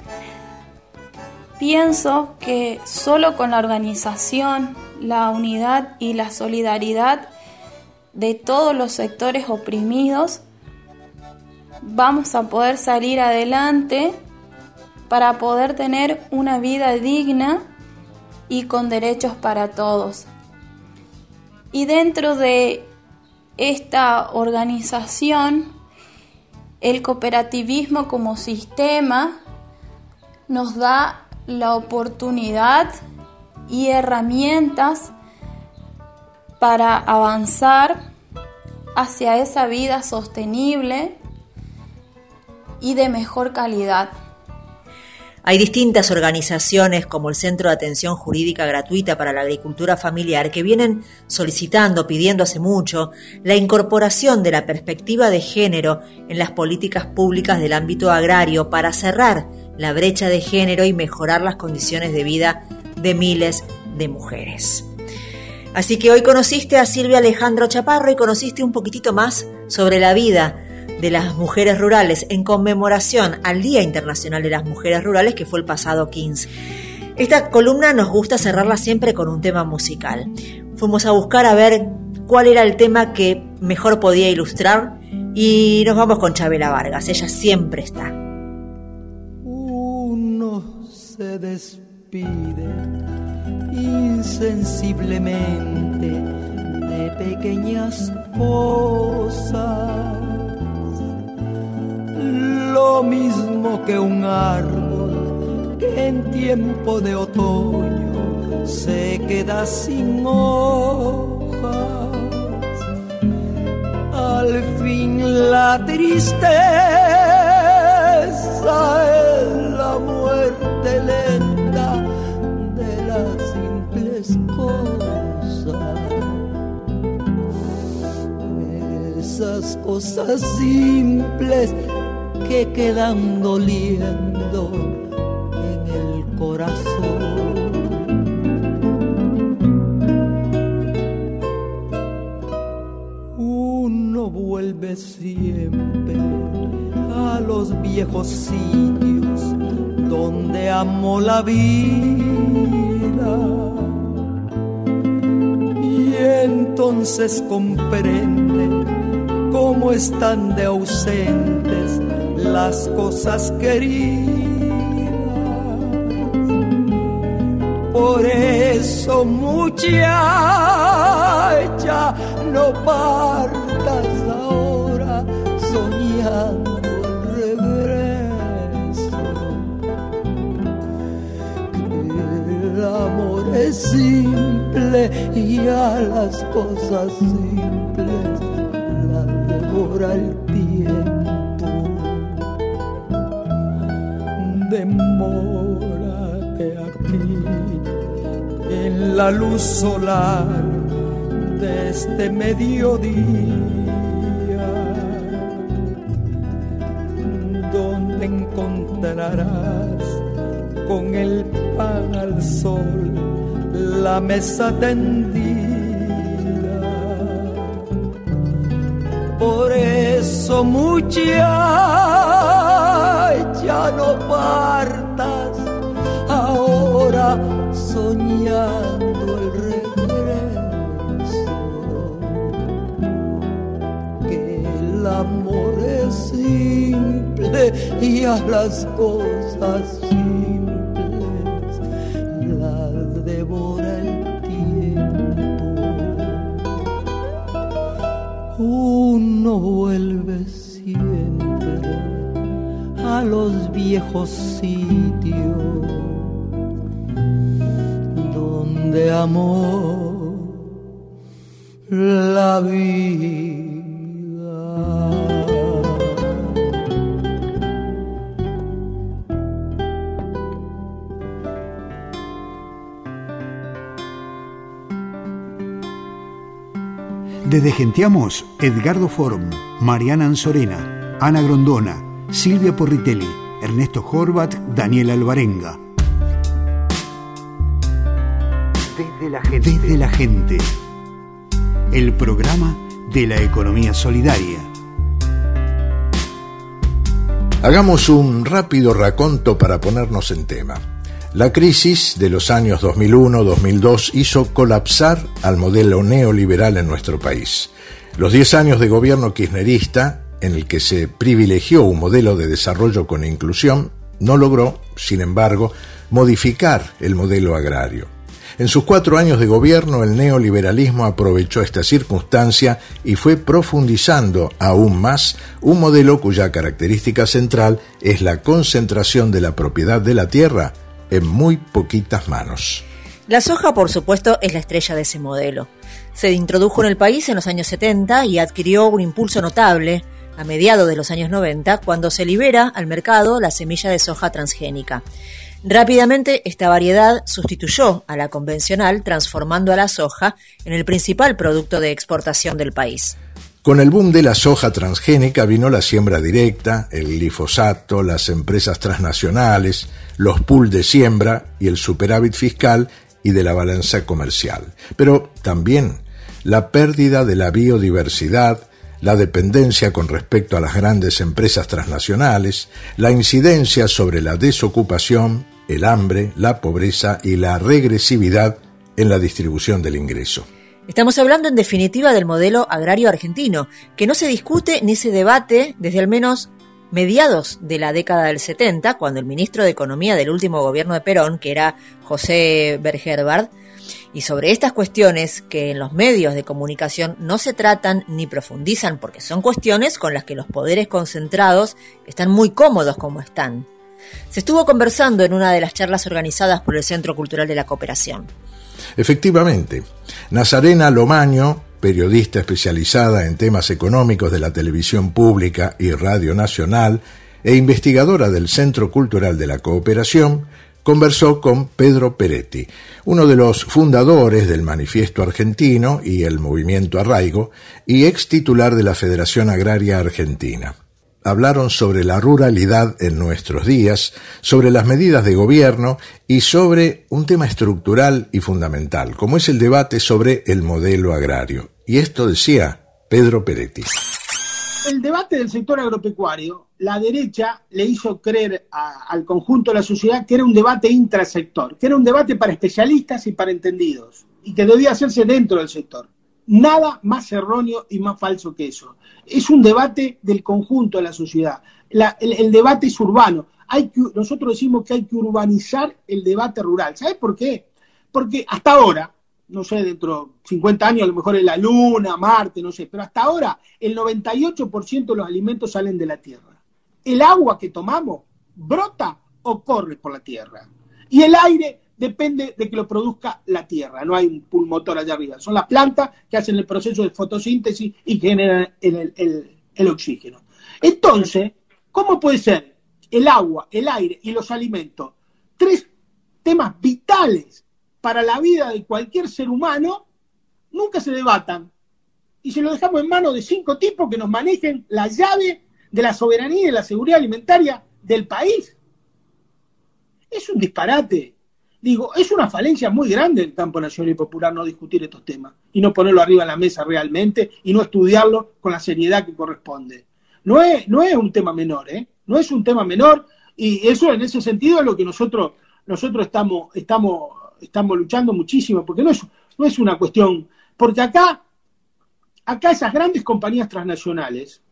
pienso que solo con la organización, la unidad y la solidaridad de todos los sectores oprimidos vamos a poder salir adelante para poder tener una vida digna y con derechos para todos. Y dentro de esta organización, el cooperativismo como sistema nos da la oportunidad y herramientas para avanzar hacia esa vida sostenible y de mejor calidad. Hay distintas organizaciones como el Centro de Atención Jurídica Gratuita para la Agricultura Familiar que vienen solicitando, pidiendo hace mucho, la incorporación de la perspectiva de género en las políticas públicas del ámbito agrario para cerrar la brecha de género y mejorar las condiciones de vida de miles de mujeres. Así que hoy conociste a Silvia Alejandro Chaparro y conociste un poquitito más sobre la vida de las mujeres rurales en conmemoración al Día Internacional de las Mujeres Rurales, que fue el pasado quince. Esta columna nos gusta cerrarla siempre con un tema musical. Fuimos a buscar a ver cuál era el tema que mejor podía ilustrar y nos vamos con Chabela Vargas. Ella siempre está. Uno se despide insensiblemente de pequeñas cosas, lo mismo que un árbol que en tiempo de otoño se queda sin hojas. Al fin la tristeza es la muerte lenta de las simples cosas. Esas cosas simples que quedan doliendo en el corazón. Uno vuelve siempre a los viejos sitios donde amó la vida y entonces comprende cómo están de ausentes las cosas queridas. Por eso, muchacha, no partas ahora soñando el regreso, que el amor es simple y a las cosas simples las devora el tiempo. Demórate aquí en la luz solar de este mediodía, donde encontrarás con el pan al sol la mesa tendida. Por eso, muchacha, ya no partas ahora simple y a las cosas simples las devora el tiempo. Uno vuelve siempre a los viejos sitios donde amó la vida. Desde Genteamos, Edgardo Form, Mariana Anzorena, Ana Grondona, Silvia Porritelli, Ernesto Horvat, Daniel Alvarenga. Desde la gente. Desde la gente. El programa de la economía solidaria. Hagamos un rápido raconto para ponernos en tema. La crisis de los años dos mil uno a dos mil dos hizo colapsar al modelo neoliberal en nuestro país. Los diez años de gobierno kirchnerista, en el que se privilegió un modelo de desarrollo con inclusión, no logró, sin embargo, modificar el modelo agrario. En sus cuatro años de gobierno, el neoliberalismo aprovechó esta circunstancia y fue profundizando aún más un modelo cuya característica central es la concentración de la propiedad de la tierra en muy poquitas manos. La soja, por supuesto, es la estrella de ese modelo. Se introdujo en el país en los años setenta y adquirió un impulso notable a mediados de los años noventa, cuando se libera al mercado la semilla de soja transgénica. Rápidamente, esta variedad sustituyó a la convencional, transformando a la soja en el principal producto de exportación del país. Con el boom de la soja transgénica vino la siembra directa, el glifosato, las empresas transnacionales, los pools de siembra y el superávit fiscal y de la balanza comercial. Pero también la pérdida de la biodiversidad, la dependencia con respecto a las grandes empresas transnacionales, la incidencia sobre la desocupación, el hambre, la pobreza y la regresividad en la distribución del ingreso. Estamos hablando en definitiva del modelo agrario argentino, que no se discute ni se debate desde al menos mediados de la década del setenta, cuando el ministro de Economía del último gobierno de Perón, que era José Bergerbard, y sobre estas cuestiones que en los medios de comunicación no se tratan ni profundizan porque son cuestiones con las que los poderes concentrados están muy cómodos como están. Se estuvo conversando en una de las charlas organizadas por el Centro Cultural de la Cooperación. Efectivamente, Nazarena Lomaño, periodista especializada en temas económicos de la televisión pública y Radio Nacional e investigadora del Centro Cultural de la Cooperación, conversó con Pedro Peretti, uno de los fundadores del Manifiesto Argentino y el Movimiento Arraigo, y ex titular de la Federación Agraria Argentina. Hablaron sobre la ruralidad en nuestros días, sobre las medidas de gobierno y sobre un tema estructural y fundamental, como es el debate sobre el modelo agrario. Y esto decía Pedro Peretti. El debate del sector agropecuario, la derecha le hizo creer a, al conjunto de la sociedad que era un debate intrasector, que era un debate para especialistas y para entendidos, y que debía hacerse dentro del sector. Nada más erróneo y más falso que eso. Es un debate del conjunto de la sociedad. La, el, el debate es urbano. Hay que, nosotros decimos que hay que urbanizar el debate rural. ¿Sabes por qué? Porque hasta ahora, no sé, dentro de cincuenta años a lo mejor es la Luna, Marte, no sé, pero hasta ahora el noventa y ocho por ciento de los alimentos salen de la tierra. El agua que tomamos brota o corre por la tierra. Y el aire depende de que lo produzca la tierra, no hay un pulmotor allá arriba. Son las plantas que hacen el proceso de fotosíntesis y generan el, el, el, el oxígeno. Entonces, ¿cómo puede ser el agua, el aire y los alimentos, tres temas vitales para la vida de cualquier ser humano, nunca se debatan? Y se lo dejamos en manos de cinco tipos que nos manejen la llave de la soberanía y de la seguridad alimentaria del país. Es un disparate. Digo, es una falencia muy grande del campo nacional y popular no discutir estos temas y no ponerlo arriba en la mesa realmente y no estudiarlo con la seriedad que corresponde. No es, no es un tema menor, ¿eh? No es un tema menor y eso en ese sentido es lo que nosotros, nosotros estamos, estamos, estamos luchando muchísimo porque no es, no es una cuestión, porque acá, acá esas grandes compañías transnacionales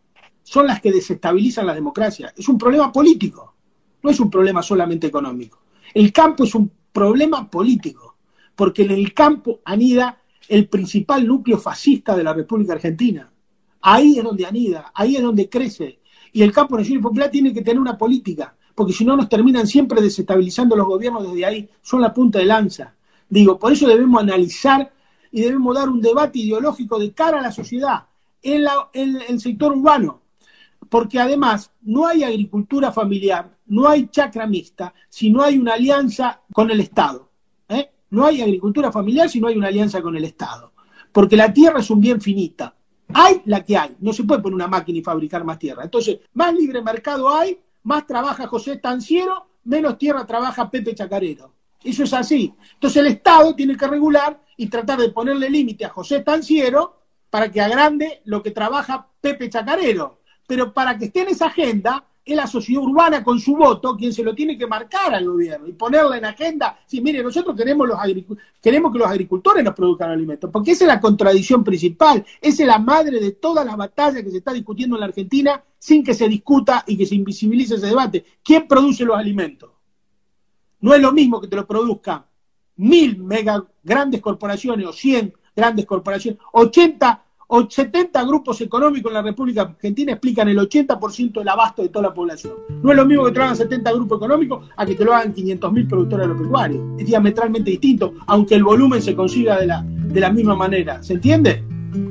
son las que desestabilizan la democracia. Es un problema político, no es un problema solamente económico. El campo es un problema político, porque en el campo anida el principal núcleo fascista de la República Argentina. Ahí es donde anida, ahí es donde crece. Y el campo nacional y popular tiene que tener una política, porque si no nos terminan siempre desestabilizando los gobiernos desde ahí, son la punta de lanza. Digo, por eso debemos analizar y debemos dar un debate ideológico de cara a la sociedad, en, la, en el sector urbano, porque además no hay agricultura familiar, no hay chacra mixta, si no hay una alianza con el Estado. ¿eh? No hay agricultura familiar si no hay una alianza con el Estado, porque la tierra es un bien finita. Hay la que hay, no se puede poner una máquina y fabricar más tierra. Entonces, más libre mercado hay, más trabaja José Estanciero, menos tierra trabaja Pepe Chacarero. Eso es así. Entonces el Estado tiene que regular y tratar de ponerle límite a José Estanciero para que agrande lo que trabaja Pepe Chacarero. Pero para que esté en esa agenda, es la sociedad urbana con su voto quien se lo tiene que marcar al gobierno y ponerla en agenda. Sí, mire, nosotros queremos, los agric- queremos que los agricultores nos produzcan alimentos, porque esa es la contradicción principal, esa es la madre de todas las batallas que se está discutiendo en la Argentina sin que se discuta y que se invisibilice ese debate. ¿Quién produce los alimentos? No es lo mismo que te lo produzcan mil mega grandes corporaciones o cien grandes corporaciones, ochenta o setenta grupos económicos en la República Argentina explican el ochenta por ciento del abasto de toda la población. No es lo mismo que te lo hagan setenta grupos económicos a que te lo hagan quinientos mil productores agropecuarios. Es diametralmente distinto, aunque el volumen se consiga de la, de la misma manera. ¿Se entiende?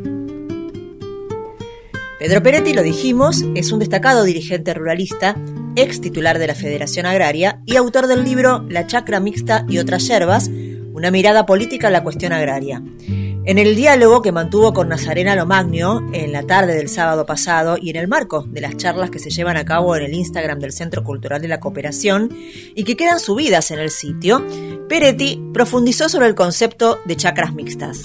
Pedro Peretti, lo dijimos, es un destacado dirigente ruralista, ex titular de la Federación Agraria y autor del libro La Chacra Mixta y otras yerbas, una mirada política a la cuestión agraria. En el diálogo que mantuvo con Nazarena Lomagno en la tarde del sábado pasado y en el marco de las charlas que se llevan a cabo en el Instagram del Centro Cultural de la Cooperación y que quedan subidas en el sitio, Peretti profundizó sobre el concepto de chacras mixtas.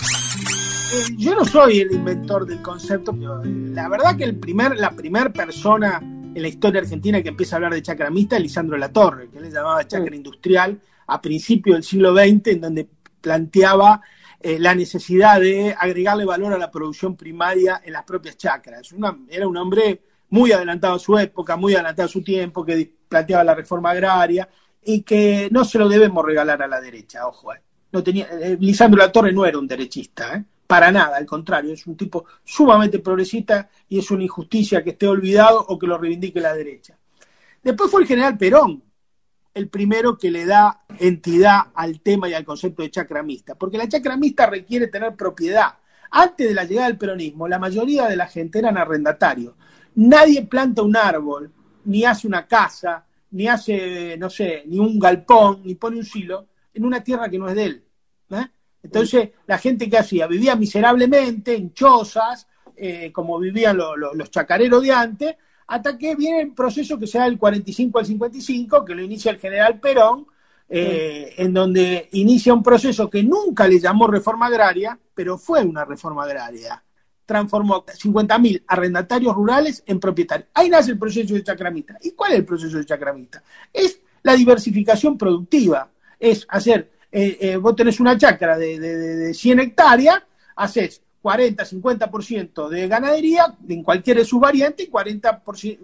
Yo no soy el inventor del concepto, pero la verdad que el primer, la primera persona en la historia argentina que empieza a hablar de chacra mixta es Lisandro Latorre, que él llamaba chacra industrial a principios del siglo veinte, en donde planteaba eh, la necesidad de agregarle valor a la producción primaria en las propias chacras. Una, era un hombre muy adelantado a su época, muy adelantado a su tiempo, que planteaba la reforma agraria y que no se lo debemos regalar a la derecha, ojo. Eh. No tenía, eh, Lisandro Latorre no era un derechista, ¿eh? Para nada, al contrario, es un tipo sumamente progresista y es una injusticia que esté olvidado o que lo reivindique la derecha. Después fue el general Perón el primero que le da entidad al tema y al concepto de chacra mixta, porque la chacra mixta requiere tener propiedad. Antes de la llegada del peronismo, la mayoría de la gente eran arrendatarios. Nadie planta un árbol, ni hace una casa, ni hace, no sé, ni un galpón, ni pone un silo en una tierra que no es de él. ¿eh? Entonces, la gente que hacía, vivía miserablemente en chozas, eh, como vivían lo, lo, los chacareros de antes, hasta que viene el proceso que se da del cuarenta y cinco al cincuenta y cinco, que lo inicia el general Perón, eh, sí. en donde inicia un proceso que nunca le llamó reforma agraria, pero fue una reforma agraria. Transformó cincuenta mil arrendatarios rurales en propietarios. Ahí nace el proceso de chacra mixta. ¿Y cuál es el proceso de chacra mixta? Es la diversificación productiva. Es hacer, eh, eh, vos tenés una chacra de, de, de cien hectáreas, haces cuarenta a cincuenta por ciento de ganadería en cualquiera de sus variantes y cuarenta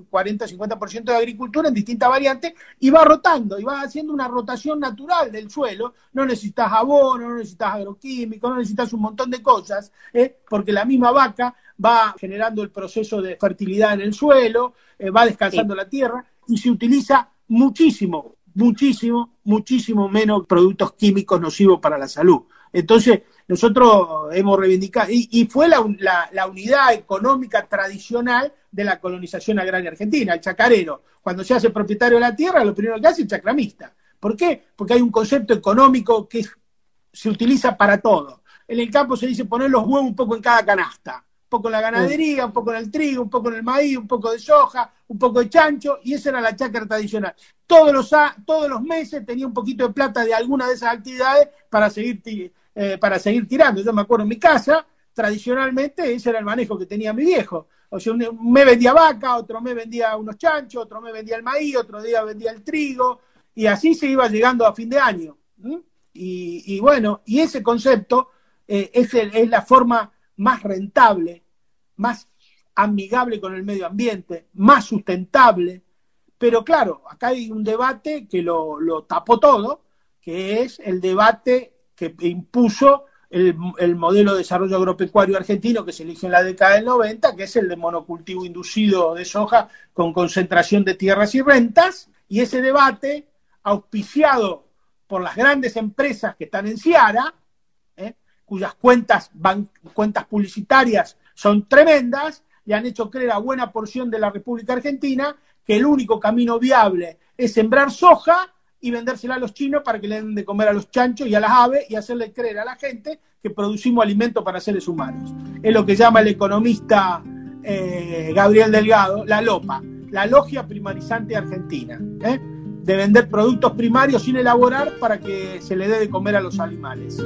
a cincuenta por ciento de agricultura en distintas variantes, y va rotando, y va haciendo una rotación natural del suelo. No necesitas abono, no necesitas agroquímicos, no necesitas un montón de cosas, ¿eh? porque la misma vaca va generando el proceso de fertilidad en el suelo, eh, va descansando sí. la tierra, y se utiliza muchísimo, muchísimo, muchísimo menos productos químicos nocivos para la salud. Entonces, nosotros hemos reivindicado, y, y fue la, la, la unidad económica tradicional de la colonización agraria argentina, el chacarero. Cuando se hace propietario de la tierra, lo primero que hace es el chacramista. ¿Por qué? Porque hay un concepto económico que se utiliza para todo. En el campo se dice poner los huevos un poco en cada canasta. Un poco en la ganadería, un poco en el trigo, un poco en el maíz, un poco de soja, un poco de chancho, y esa era la chacra tradicional. Todos los, todos los meses tenía un poquito de plata de alguna de esas actividades para seguir, eh, para seguir tirando. Yo me acuerdo en mi casa, tradicionalmente ese era el manejo que tenía mi viejo. O sea, un mes vendía vaca, otro mes vendía unos chanchos, otro mes vendía el maíz, otro día vendía el trigo, y así se iba llegando a fin de año. ¿Mm? Y, y bueno, y ese concepto eh, es, el, es la forma más rentable, más amigable con el medio ambiente, más sustentable. Pero claro, acá hay un debate que lo, lo tapó todo, que es el debate que impuso el, el modelo de desarrollo agropecuario argentino que se eligió en la década del noventa, que es el de monocultivo inducido de soja con concentración de tierras y rentas, y ese debate, auspiciado por las grandes empresas que están en Seara, ¿eh? cuyas cuentas, van, cuentas publicitarias son tremendas, le han hecho creer a buena porción de la República Argentina que el único camino viable es sembrar soja y vendérsela a los chinos para que le den de comer a los chanchos y a las aves y hacerle creer a la gente que producimos alimento para seres humanos. Es lo que llama el economista eh, Gabriel Delgado la LOPA, la Logia Primarizante Argentina, ¿eh? de vender productos primarios sin elaborar para que se le dé de comer a los animales.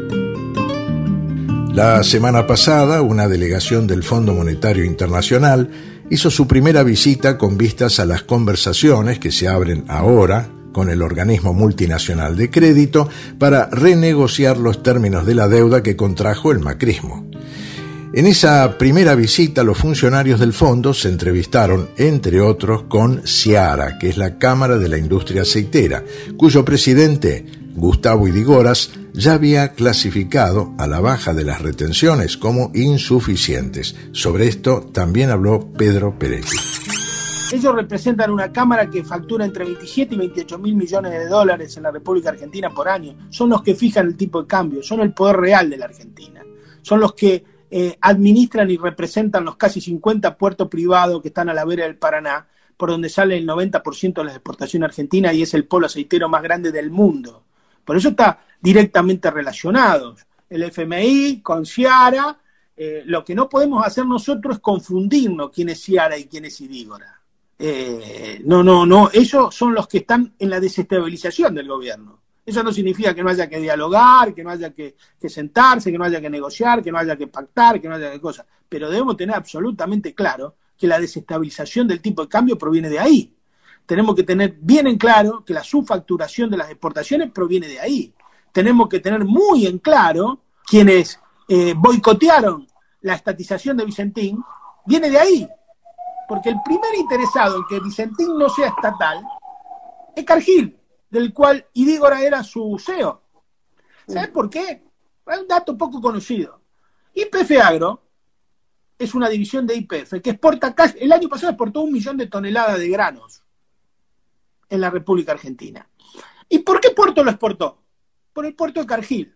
La semana pasada, una delegación del Fondo Monetario Internacional hizo su primera visita con vistas a las conversaciones que se abren ahora con el organismo multinacional de crédito para renegociar los términos de la deuda que contrajo el macrismo. En esa primera visita, los funcionarios del fondo se entrevistaron, entre otros, con Seara, que es la Cámara de la Industria Aceitera, cuyo presidente, Gustavo Idigoras, ya había clasificado a la baja de las retenciones como insuficientes. Sobre esto también habló Pedro Peretti. Ellos representan una cámara que factura entre veintisiete y veintiocho mil millones de dólares en la República Argentina por año. Son los que fijan el tipo de cambio, son el poder real de la Argentina. Son los que eh, administran y representan los casi cincuenta puertos privados que están a la vera del Paraná, por donde sale el noventa por ciento de la exportación argentina y es el polo aceitero más grande del mundo. Por eso está directamente relacionados. El F M I con Seara, eh, lo que no podemos hacer nosotros es confundirnos quién es Seara y quién es Idígora. Eh, no, no, no, ellos son los que están en la desestabilización del gobierno. Eso no significa que no haya que dialogar, que no haya que, que sentarse, que no haya que negociar, que no haya que pactar, que no haya que cosas. Pero debemos tener absolutamente claro que la desestabilización del tipo de cambio proviene de ahí. Tenemos que tener bien en claro que la subfacturación de las exportaciones proviene de ahí. Tenemos que tener muy en claro quienes eh, boicotearon la estatización de Vicentín, viene de ahí. Porque el primer interesado en que Vicentín no sea estatal es Cargill, del cual Idígora era su C E O. ¿Sabes por qué? Es un dato poco conocido. Y P F Agro es una división de Y P F que exporta, el año pasado exportó un millón de toneladas de granos en la República Argentina. ¿Y por qué puerto lo exportó? Por el puerto de Cargill.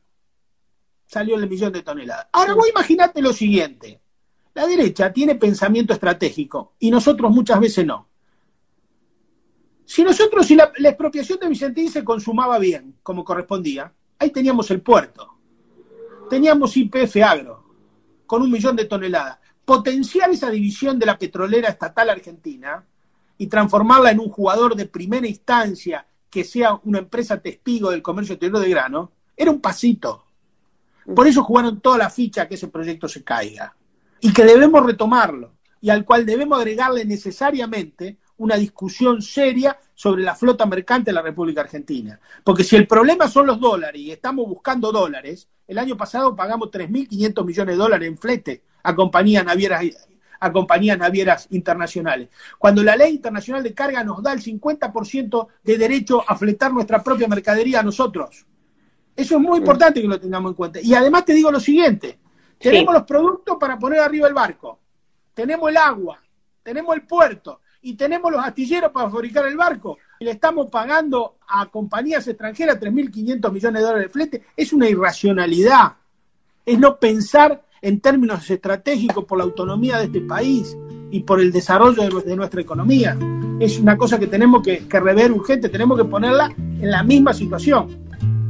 Salió el millón de toneladas. Ahora vos imaginate lo siguiente. La derecha tiene pensamiento estratégico y nosotros muchas veces no. Si nosotros, si la, la expropiación de Vicentín se consumaba bien, como correspondía, ahí teníamos el puerto. Teníamos Y P F Agro, con un millón de toneladas. Potenciar esa división de la petrolera estatal argentina y transformarla en un jugador de primera instancia que sea una empresa testigo del comercio exterior de grano, era un pasito. Por eso jugaron toda la ficha a que ese proyecto se caiga. Y que debemos retomarlo, y al cual debemos agregarle necesariamente una discusión seria sobre la flota mercante de la República Argentina. Porque si el problema son los dólares y estamos buscando dólares, el año pasado pagamos tres mil quinientos millones de dólares en flete a compañías navieras, a compañías navieras internacionales. Cuando la ley internacional de carga nos da el cincuenta por ciento de derecho a fletar nuestra propia mercadería a nosotros. Eso es muy importante que lo tengamos en cuenta. Y además te digo lo siguiente. Tenemos sí. los productos para poner arriba el barco, tenemos el agua, tenemos el puerto y tenemos los astilleros para fabricar el barco y le estamos pagando a compañías extranjeras tres mil quinientos millones de dólares de flete. Es una irracionalidad, es no pensar en términos estratégicos por la autonomía de este país y por el desarrollo de, de nuestra economía. Es una cosa que tenemos que, que rever urgente, tenemos que ponerla en la misma situación.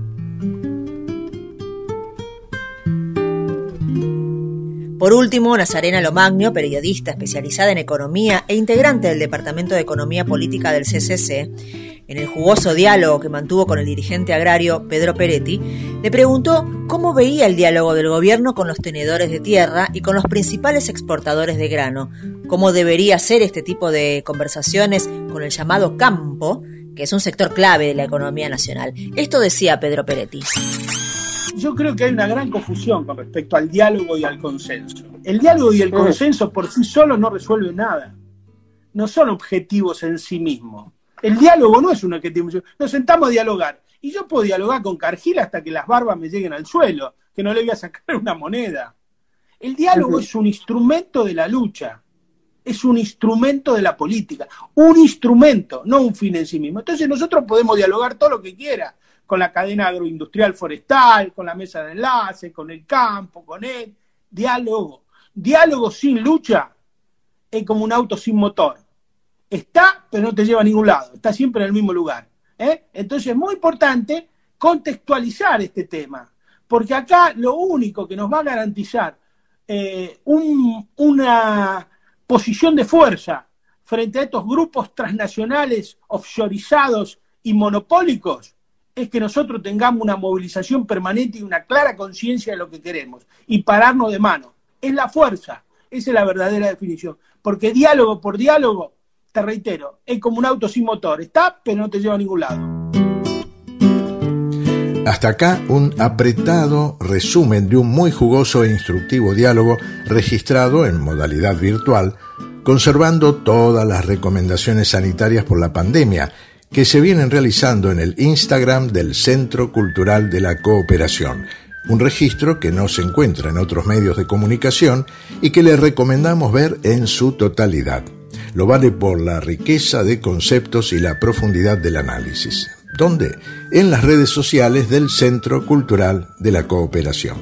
Por último, Nazarena Lomagno, periodista especializada en economía e integrante del Departamento de Economía Política del C C C, en el jugoso diálogo que mantuvo con el dirigente agrario Pedro Peretti, le preguntó cómo veía el diálogo del gobierno con los tenedores de tierra y con los principales exportadores de grano, cómo debería ser este tipo de conversaciones con el llamado campo, que es un sector clave de la economía nacional. Esto decía Pedro Peretti. yo creo que hay una gran confusión con respecto al diálogo y al consenso. El diálogo y el consenso por sí solos no resuelven nada. No son objetivos en sí mismos. El diálogo no es un objetivo. Nos sentamos a dialogar. Y yo puedo dialogar con Cargill hasta que las barbas me lleguen al suelo, que no le voy a sacar una moneda. El diálogo es un instrumento de la lucha. Es un instrumento de la política. Un instrumento, no un fin en sí mismo. Entonces nosotros podemos dialogar todo lo que quiera, con la cadena agroindustrial forestal, con la mesa de enlace, con el campo, con él. Diálogo. Diálogo sin lucha es como un auto sin motor. Está, pero no te lleva a ningún lado. Está siempre en el mismo lugar. ¿eh? Entonces es muy importante contextualizar este tema. Porque acá lo único que nos va a garantizar eh, un, una posición de fuerza frente a estos grupos transnacionales offshorizados y monopólicos es que nosotros tengamos una movilización permanente y una clara conciencia de lo que queremos y pararnos de mano. Es la fuerza, esa es la verdadera definición. Porque diálogo por diálogo, te reitero, es como un auto sin motor. Está, pero no te lleva a ningún lado. Hasta acá un apretado resumen de un muy jugoso e instructivo diálogo registrado en modalidad virtual, conservando todas las recomendaciones sanitarias por la pandemia que se vienen realizando en el Instagram del Centro Cultural de la Cooperación, un registro que no se encuentra en otros medios de comunicación y que le recomendamos ver en su totalidad. Lo vale por la riqueza de conceptos y la profundidad del análisis. ¿Dónde? En las redes sociales del Centro Cultural de la Cooperación.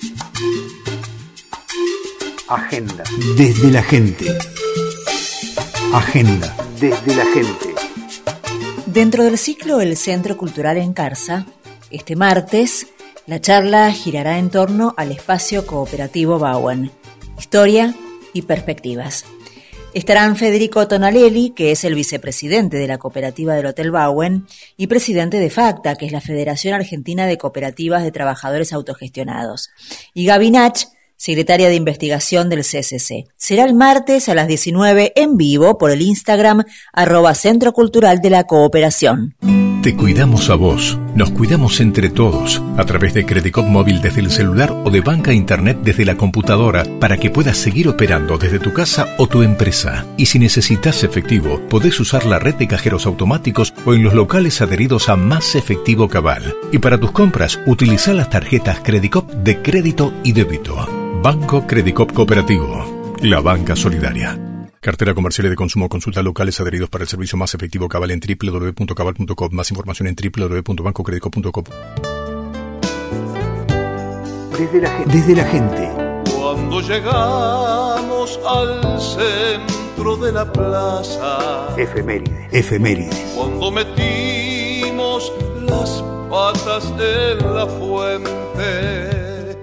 Agenda. Desde la gente. Agenda. Desde la gente. Dentro del ciclo El Centro Cultural en Carsa, este martes, la charla girará en torno al espacio cooperativo Bauen, historia y perspectivas. Estarán Federico Tonalelli, que es el vicepresidente de la cooperativa del Hotel Bauen, y presidente de FACTA, que es la Federación Argentina de Cooperativas de Trabajadores Autogestionados, y Gaby Nach, secretaria de investigación del C C C. Será el martes a las diecinueve en vivo por el Instagram arroba Centro Cultural de la Cooperación. Te cuidamos a vos, nos cuidamos entre todos, a través de Credicop Móvil desde el celular o de banca internet desde la computadora para que puedas seguir operando desde tu casa o tu empresa. Y si necesitas efectivo, podés usar la red de cajeros automáticos o en los locales adheridos a Más Efectivo Cabal. Y para tus compras, utiliza las tarjetas Credicop de crédito y débito. Banco Credicop Cooperativo, la banca solidaria. Cartera comercial y de consumo. Consulta locales adheridos para el servicio Más Efectivo Cabal en doble u doble u doble u punto cabal punto com. Más información en doble u doble u doble u punto banco credicop punto com. Desde la gente. Desde la gente. Cuando llegamos al centro de la plaza. Efemérides. Efemérides. Cuando metimos las patas en la fuente.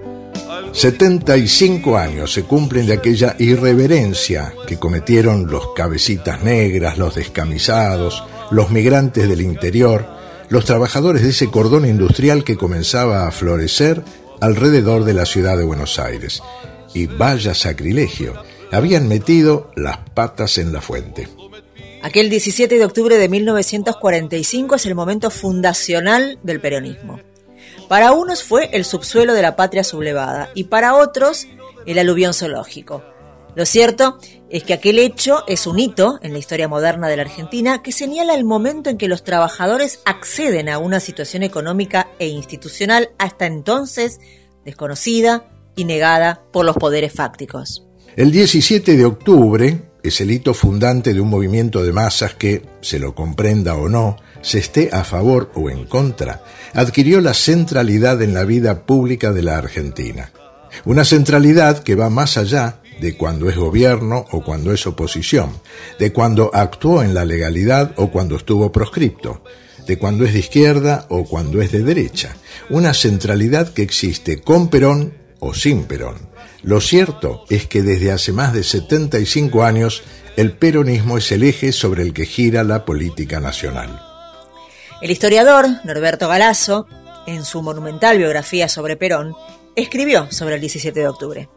setenta y cinco años se cumplen de aquella irreverencia que cometieron los cabecitas negras, los descamisados, los migrantes del interior, los trabajadores de ese cordón industrial que comenzaba a florecer alrededor de la ciudad de Buenos Aires. Y vaya sacrilegio, habían metido las patas en la fuente. Aquel diecisiete de octubre de mil novecientos cuarenta y cinco es el momento fundacional del peronismo. Para unos fue el subsuelo de la patria sublevada y para otros el aluvión zoológico. Lo cierto es que aquel hecho es un hito en la historia moderna de la Argentina que señala el momento en que los trabajadores acceden a una situación económica e institucional hasta entonces desconocida y negada por los poderes fácticos. El diecisiete de octubre es el hito fundante de un movimiento de masas que, se lo comprenda o no, se esté a favor o en contra, adquirió la centralidad en la vida pública de la Argentina. Una centralidad que va más allá de cuando es gobierno o cuando es oposición, de cuando actuó en la legalidad o cuando estuvo proscripto, de cuando es de izquierda o cuando es de derecha. Una centralidad que existe con Perón o sin Perón. Lo cierto es que desde hace más de setenta y cinco años el peronismo es el eje sobre el que gira la política nacional. El historiador Norberto Galasso, en su monumental biografía sobre Perón, escribió sobre el diecisiete de octubre.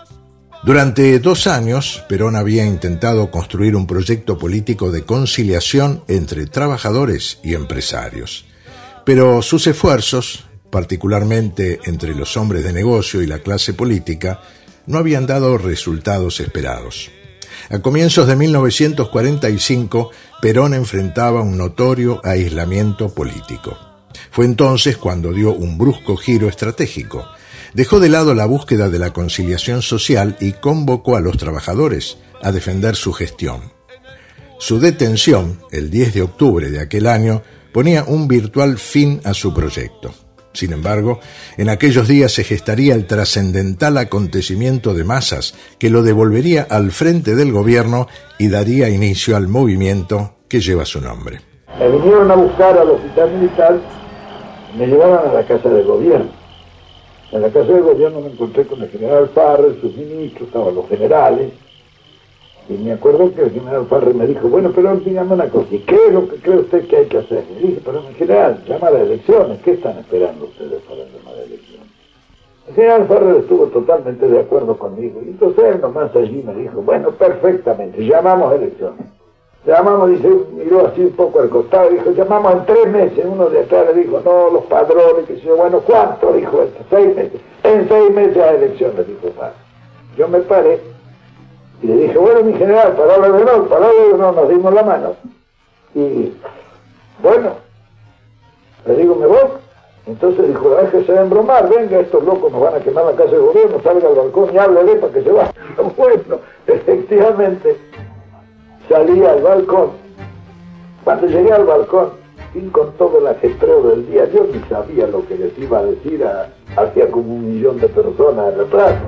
Durante dos años, Perón había intentado construir un proyecto político de conciliación entre trabajadores y empresarios. Pero sus esfuerzos, particularmente entre los hombres de negocio y la clase política, no habían dado resultados esperados. A comienzos de mil novecientos cuarenta y cinco, Perón enfrentaba un notorio aislamiento político. Fue entonces cuando dio un brusco giro estratégico. Dejó de lado la búsqueda de la conciliación social y convocó a los trabajadores a defender su gestión. Su detención, el diez de octubre de aquel año, ponía un virtual fin a su proyecto. Sin embargo, en aquellos días se gestaría el trascendental acontecimiento de masas que lo devolvería al frente del gobierno y daría inicio al movimiento que lleva su nombre. Me vinieron a buscar al hospital militar, me llevaron a la casa del gobierno. En la casa del gobierno me encontré con el general Farre, sus ministros, estaban los generales, y me acuerdo que el general Farre me dijo, bueno, pero dígame una cosa, ¿y qué es lo que cree usted que hay que hacer? Y dije, pero en general, llama a elecciones, ¿qué están esperando ustedes para llamar a elecciones? El general Farre estuvo totalmente de acuerdo conmigo, y entonces él nomás allí me dijo, bueno, perfectamente, llamamos a elecciones. Llamamos, dice, miró así un poco al costado, dijo, llamamos en tres meses. Uno de atrás le dijo, no, los padrones, que yo, bueno, ¿cuánto? Dijo este, seis meses. En seis meses a elecciones, dijo Farre. Yo me paré y le dije, bueno, mi general, palabra de honor, palabra de honor, nos dimos la mano. Y, bueno, le digo, ¿me voy? Entonces dijo, déjese de embromar, venga, estos locos nos van a quemar la casa de gobierno, salga al balcón y háblale para que se vaya. Bueno, efectivamente, salí al balcón. Cuando llegué al balcón, y con todo el ajetreo del día, yo ni sabía lo que les iba a decir a, hacia como un millón de personas en la plaza.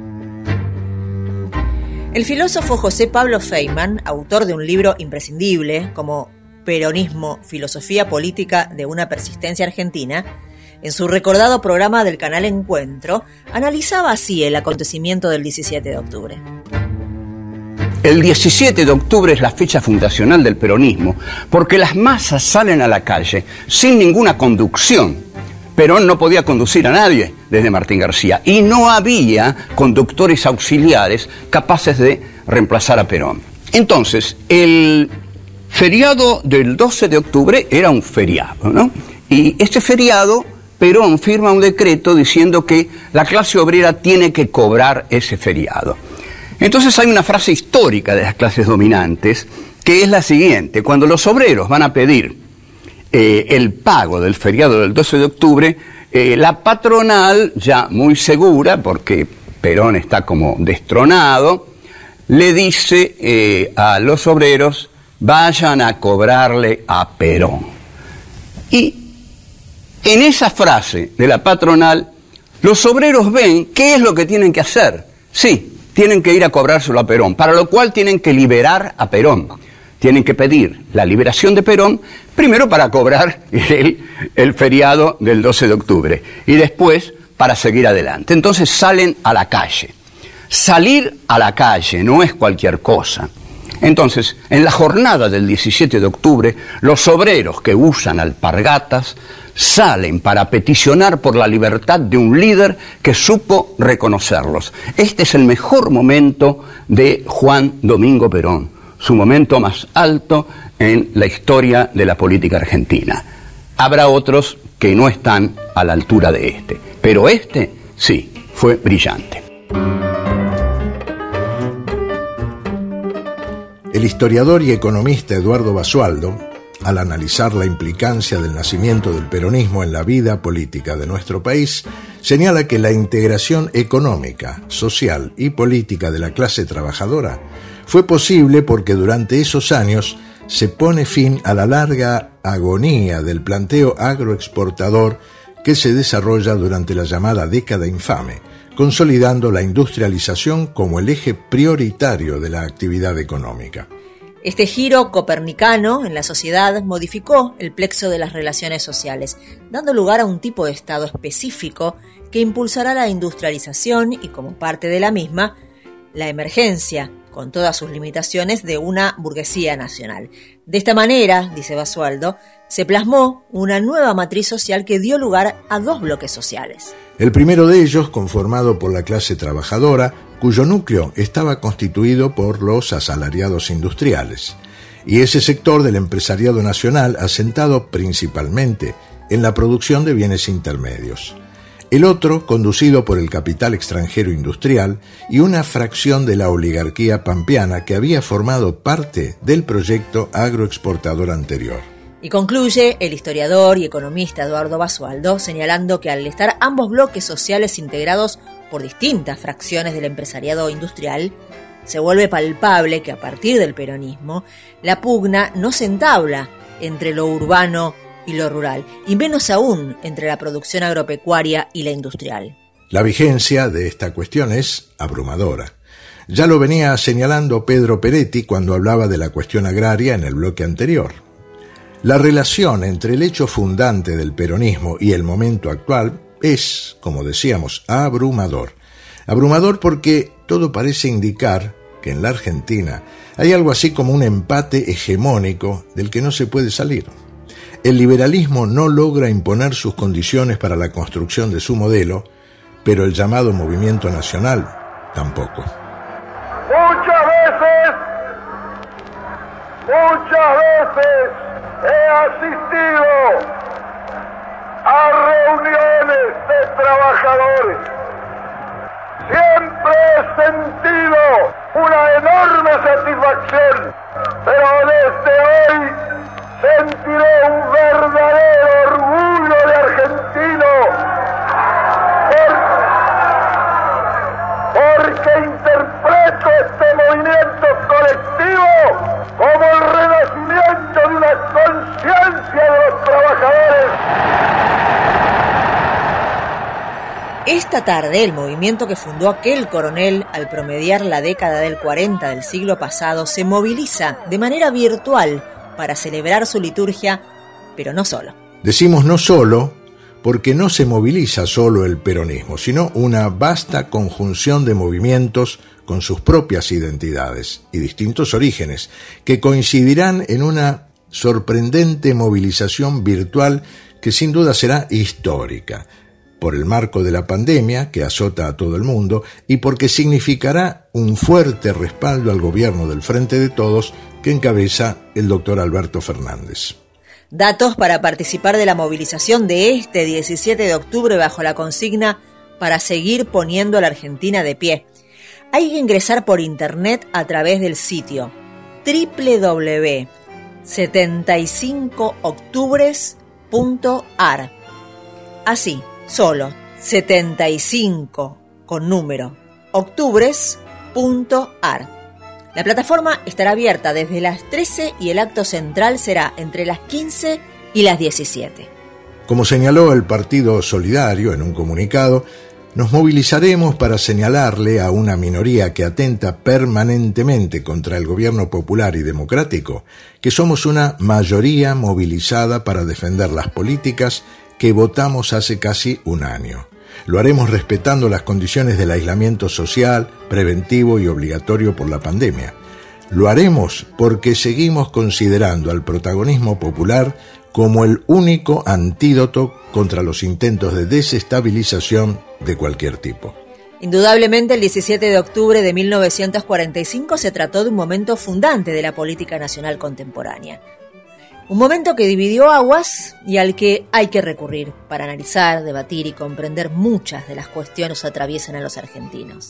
El filósofo José Pablo Feynman, autor de un libro imprescindible como Peronismo, filosofía política de una persistencia argentina, en su recordado programa del canal Encuentro, analizaba así el acontecimiento del diecisiete de octubre. El diecisiete de octubre es la fecha fundacional del peronismo, porque las masas salen a la calle sin ninguna conducción. Perón no podía conducir a nadie desde Martín García y no había conductores auxiliares capaces de reemplazar a Perón. Entonces, el feriado del doce de octubre era un feriado, ¿no? Y este feriado, Perón firma un decreto diciendo que la clase obrera tiene que cobrar ese feriado. Entonces hay una frase histórica de las clases dominantes que es la siguiente: cuando los obreros van a pedir eh, el pago del feriado del doce de octubre, eh, la patronal, ya muy segura, porque Perón está como destronado, le dice eh, a los obreros, vayan a cobrarle a Perón. Y en esa frase de la patronal, los obreros ven qué es lo que tienen que hacer. Sí, tienen que ir a cobrárselo a Perón, para lo cual tienen que liberar a Perón. Tienen que pedir la liberación de Perón, primero para cobrar el, el feriado del doce de octubre, y después para seguir adelante. Entonces salen a la calle. Salir a la calle no es cualquier cosa. Entonces, en la jornada del diecisiete de octubre, los obreros que usan alpargatas salen para peticionar por la libertad de un líder que supo reconocerlos. Este es el mejor momento de Juan Domingo Perón, su momento más alto en la historia de la política argentina. Habrá otros que no están a la altura de este, pero este sí, fue brillante. El historiador y economista Eduardo Basualdo, al analizar la implicancia del nacimiento del peronismo en la vida política de nuestro país, señala que la integración económica, social y política de la clase trabajadora fue posible porque durante esos años se pone fin a la larga agonía del planteo agroexportador que se desarrolla durante la llamada década infame, consolidando la industrialización como el eje prioritario de la actividad económica. Este giro copernicano en la sociedad modificó el plexo de las relaciones sociales, dando lugar a un tipo de Estado específico que impulsará la industrialización y, como parte de la misma, la emergencia, con todas sus limitaciones, de una burguesía nacional. De esta manera, dice Basualdo, se plasmó una nueva matriz social que dio lugar a dos bloques sociales. El primero de ellos, conformado por la clase trabajadora, cuyo núcleo estaba constituido por los asalariados industriales, y ese sector del empresariado nacional, asentado principalmente en la producción de bienes intermedios. El otro conducido por el capital extranjero industrial y una fracción de la oligarquía pampeana que había formado parte del proyecto agroexportador anterior. Y concluye el historiador y economista Eduardo Basualdo señalando que al estar ambos bloques sociales integrados por distintas fracciones del empresariado industrial, se vuelve palpable que a partir del peronismo la pugna no se entabla entre lo urbano y lo rural, y menos aún entre la producción agropecuaria y la industrial. La vigencia de esta cuestión es abrumadora. Ya lo venía señalando Pedro Peretti cuando hablaba de la cuestión agraria en el bloque anterior. La relación entre el hecho fundante del peronismo y el momento actual es, como decíamos, abrumador. Abrumador porque todo parece indicar que en la Argentina hay algo así como un empate hegemónico del que no se puede salir. El liberalismo no logra imponer sus condiciones para la construcción de su modelo, pero el llamado movimiento nacional tampoco. Muchas veces, muchas veces he asistido a reuniones de trabajadores. Siempre he sentido una enorme satisfacción, pero desde hoy sentiré un verdadero orgullo de argentino por, porque interpreto este movimiento colectivo como el renacimiento de una conciencia de los trabajadores. Esta tarde, el movimiento que fundó aquel coronel al promediar la década del cuarenta del siglo pasado se moviliza de manera virtual para celebrar su liturgia, pero no solo. Decimos no solo porque no se moviliza solo el peronismo, sino una vasta conjunción de movimientos con sus propias identidades y distintos orígenes, que coincidirán en una sorprendente movilización virtual que sin duda será histórica, por el marco de la pandemia que azota a todo el mundo y porque significará un fuerte respaldo al gobierno del Frente de Todos que encabeza el doctor Alberto Fernández. Datos para participar de la movilización de este diecisiete de octubre bajo la consigna para seguir poniendo a la Argentina de pie. Hay que ingresar por internet a través del sitio doble u doble u doble u punto setenta y cinco octubres punto a r. Así, solo setenta y cinco con número octubres punto a r. La plataforma estará abierta desde las trece y el acto central será entre las quince y las diecisiete. Como señaló el Partido Solidario en un comunicado, nos movilizaremos para señalarle a una minoría que atenta permanentemente contra el gobierno popular y democrático que somos una mayoría movilizada para defender las políticas que votamos hace casi un año. Lo haremos respetando las condiciones del aislamiento social, preventivo y obligatorio por la pandemia. Lo haremos porque seguimos considerando al protagonismo popular como el único antídoto contra los intentos de desestabilización de cualquier tipo. Indudablemente, el diecisiete de octubre de mil novecientos cuarenta y cinco se trató de un momento fundante de la política nacional contemporánea. Un momento que dividió aguas y al que hay que recurrir para analizar, debatir y comprender muchas de las cuestiones que atraviesan a los argentinos.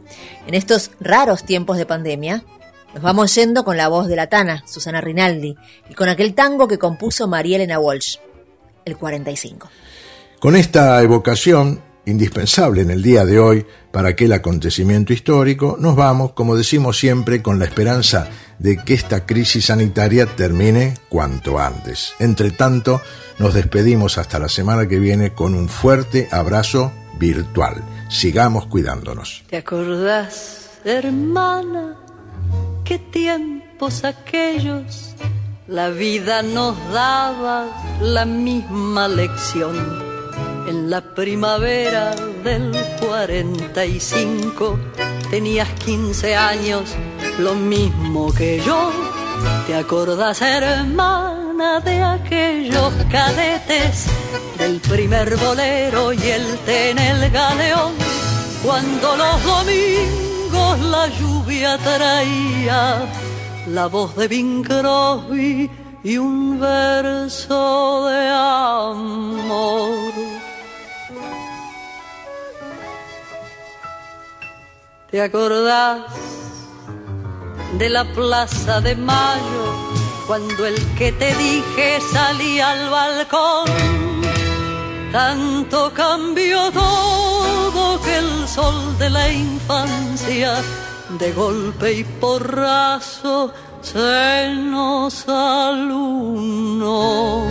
En estos raros tiempos de pandemia, nos vamos yendo con la voz de la Tana, Susana Rinaldi, y con aquel tango que compuso María Elena Walsh, el cuarenta y cinco. Con esta evocación, indispensable en el día de hoy para aquel acontecimiento histórico, nos vamos, como decimos siempre, con la esperanza de que esta crisis sanitaria termine cuanto antes. Entre tanto, nos despedimos hasta la semana que viene con un fuerte abrazo virtual. Sigamos cuidándonos. ¿Te acordás, hermana, qué tiempos aquellos? La vida nos daba la misma lección. En la primavera del cuarenta y cinco tenías quince años, lo mismo que yo. ¿Te acordás, hermana, de aquellos cadetes, del primer bolero y el té en el galeón? Cuando los domingos la lluvia traía la voz de Bing Crosby y un verso de amor. amor. ¿Te acordás de la Plaza de Mayo, cuando el que te dije salía al balcón? Tanto cambió todo que el sol de la infancia de golpe y porrazo se nos alunó.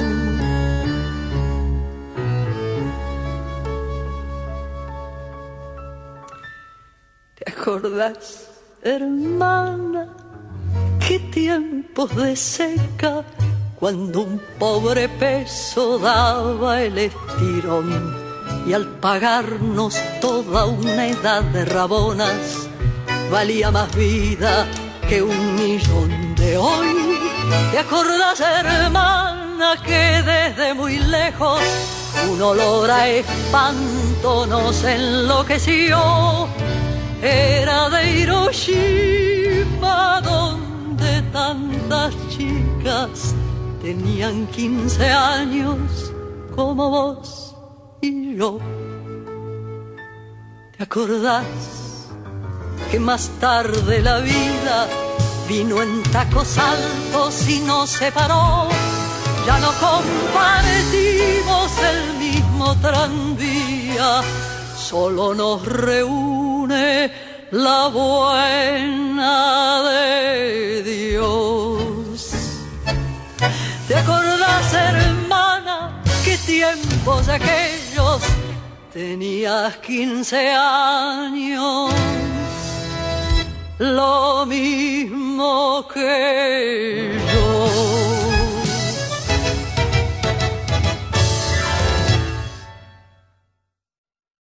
¿Te acordás, hermana, qué tiempos de seca, cuando un pobre peso daba el estirón y al pagarnos toda una edad de rabonas valía más vida que un millón de hoy? ¿Te acordás, hermana, que desde muy lejos un olor a espanto nos enloqueció? Era de Hiroshima, donde tantas chicas tenían quince años como vos y yo. ¿Te acordás que más tarde la vida vino en tacos altos y nos separó? Ya no compartimos el mismo tranvía, solo nos reúne la buena de Dios. ¿Te acordás, hermana, qué tiempos aquellos? Tenías quince años, lo mismo que yo.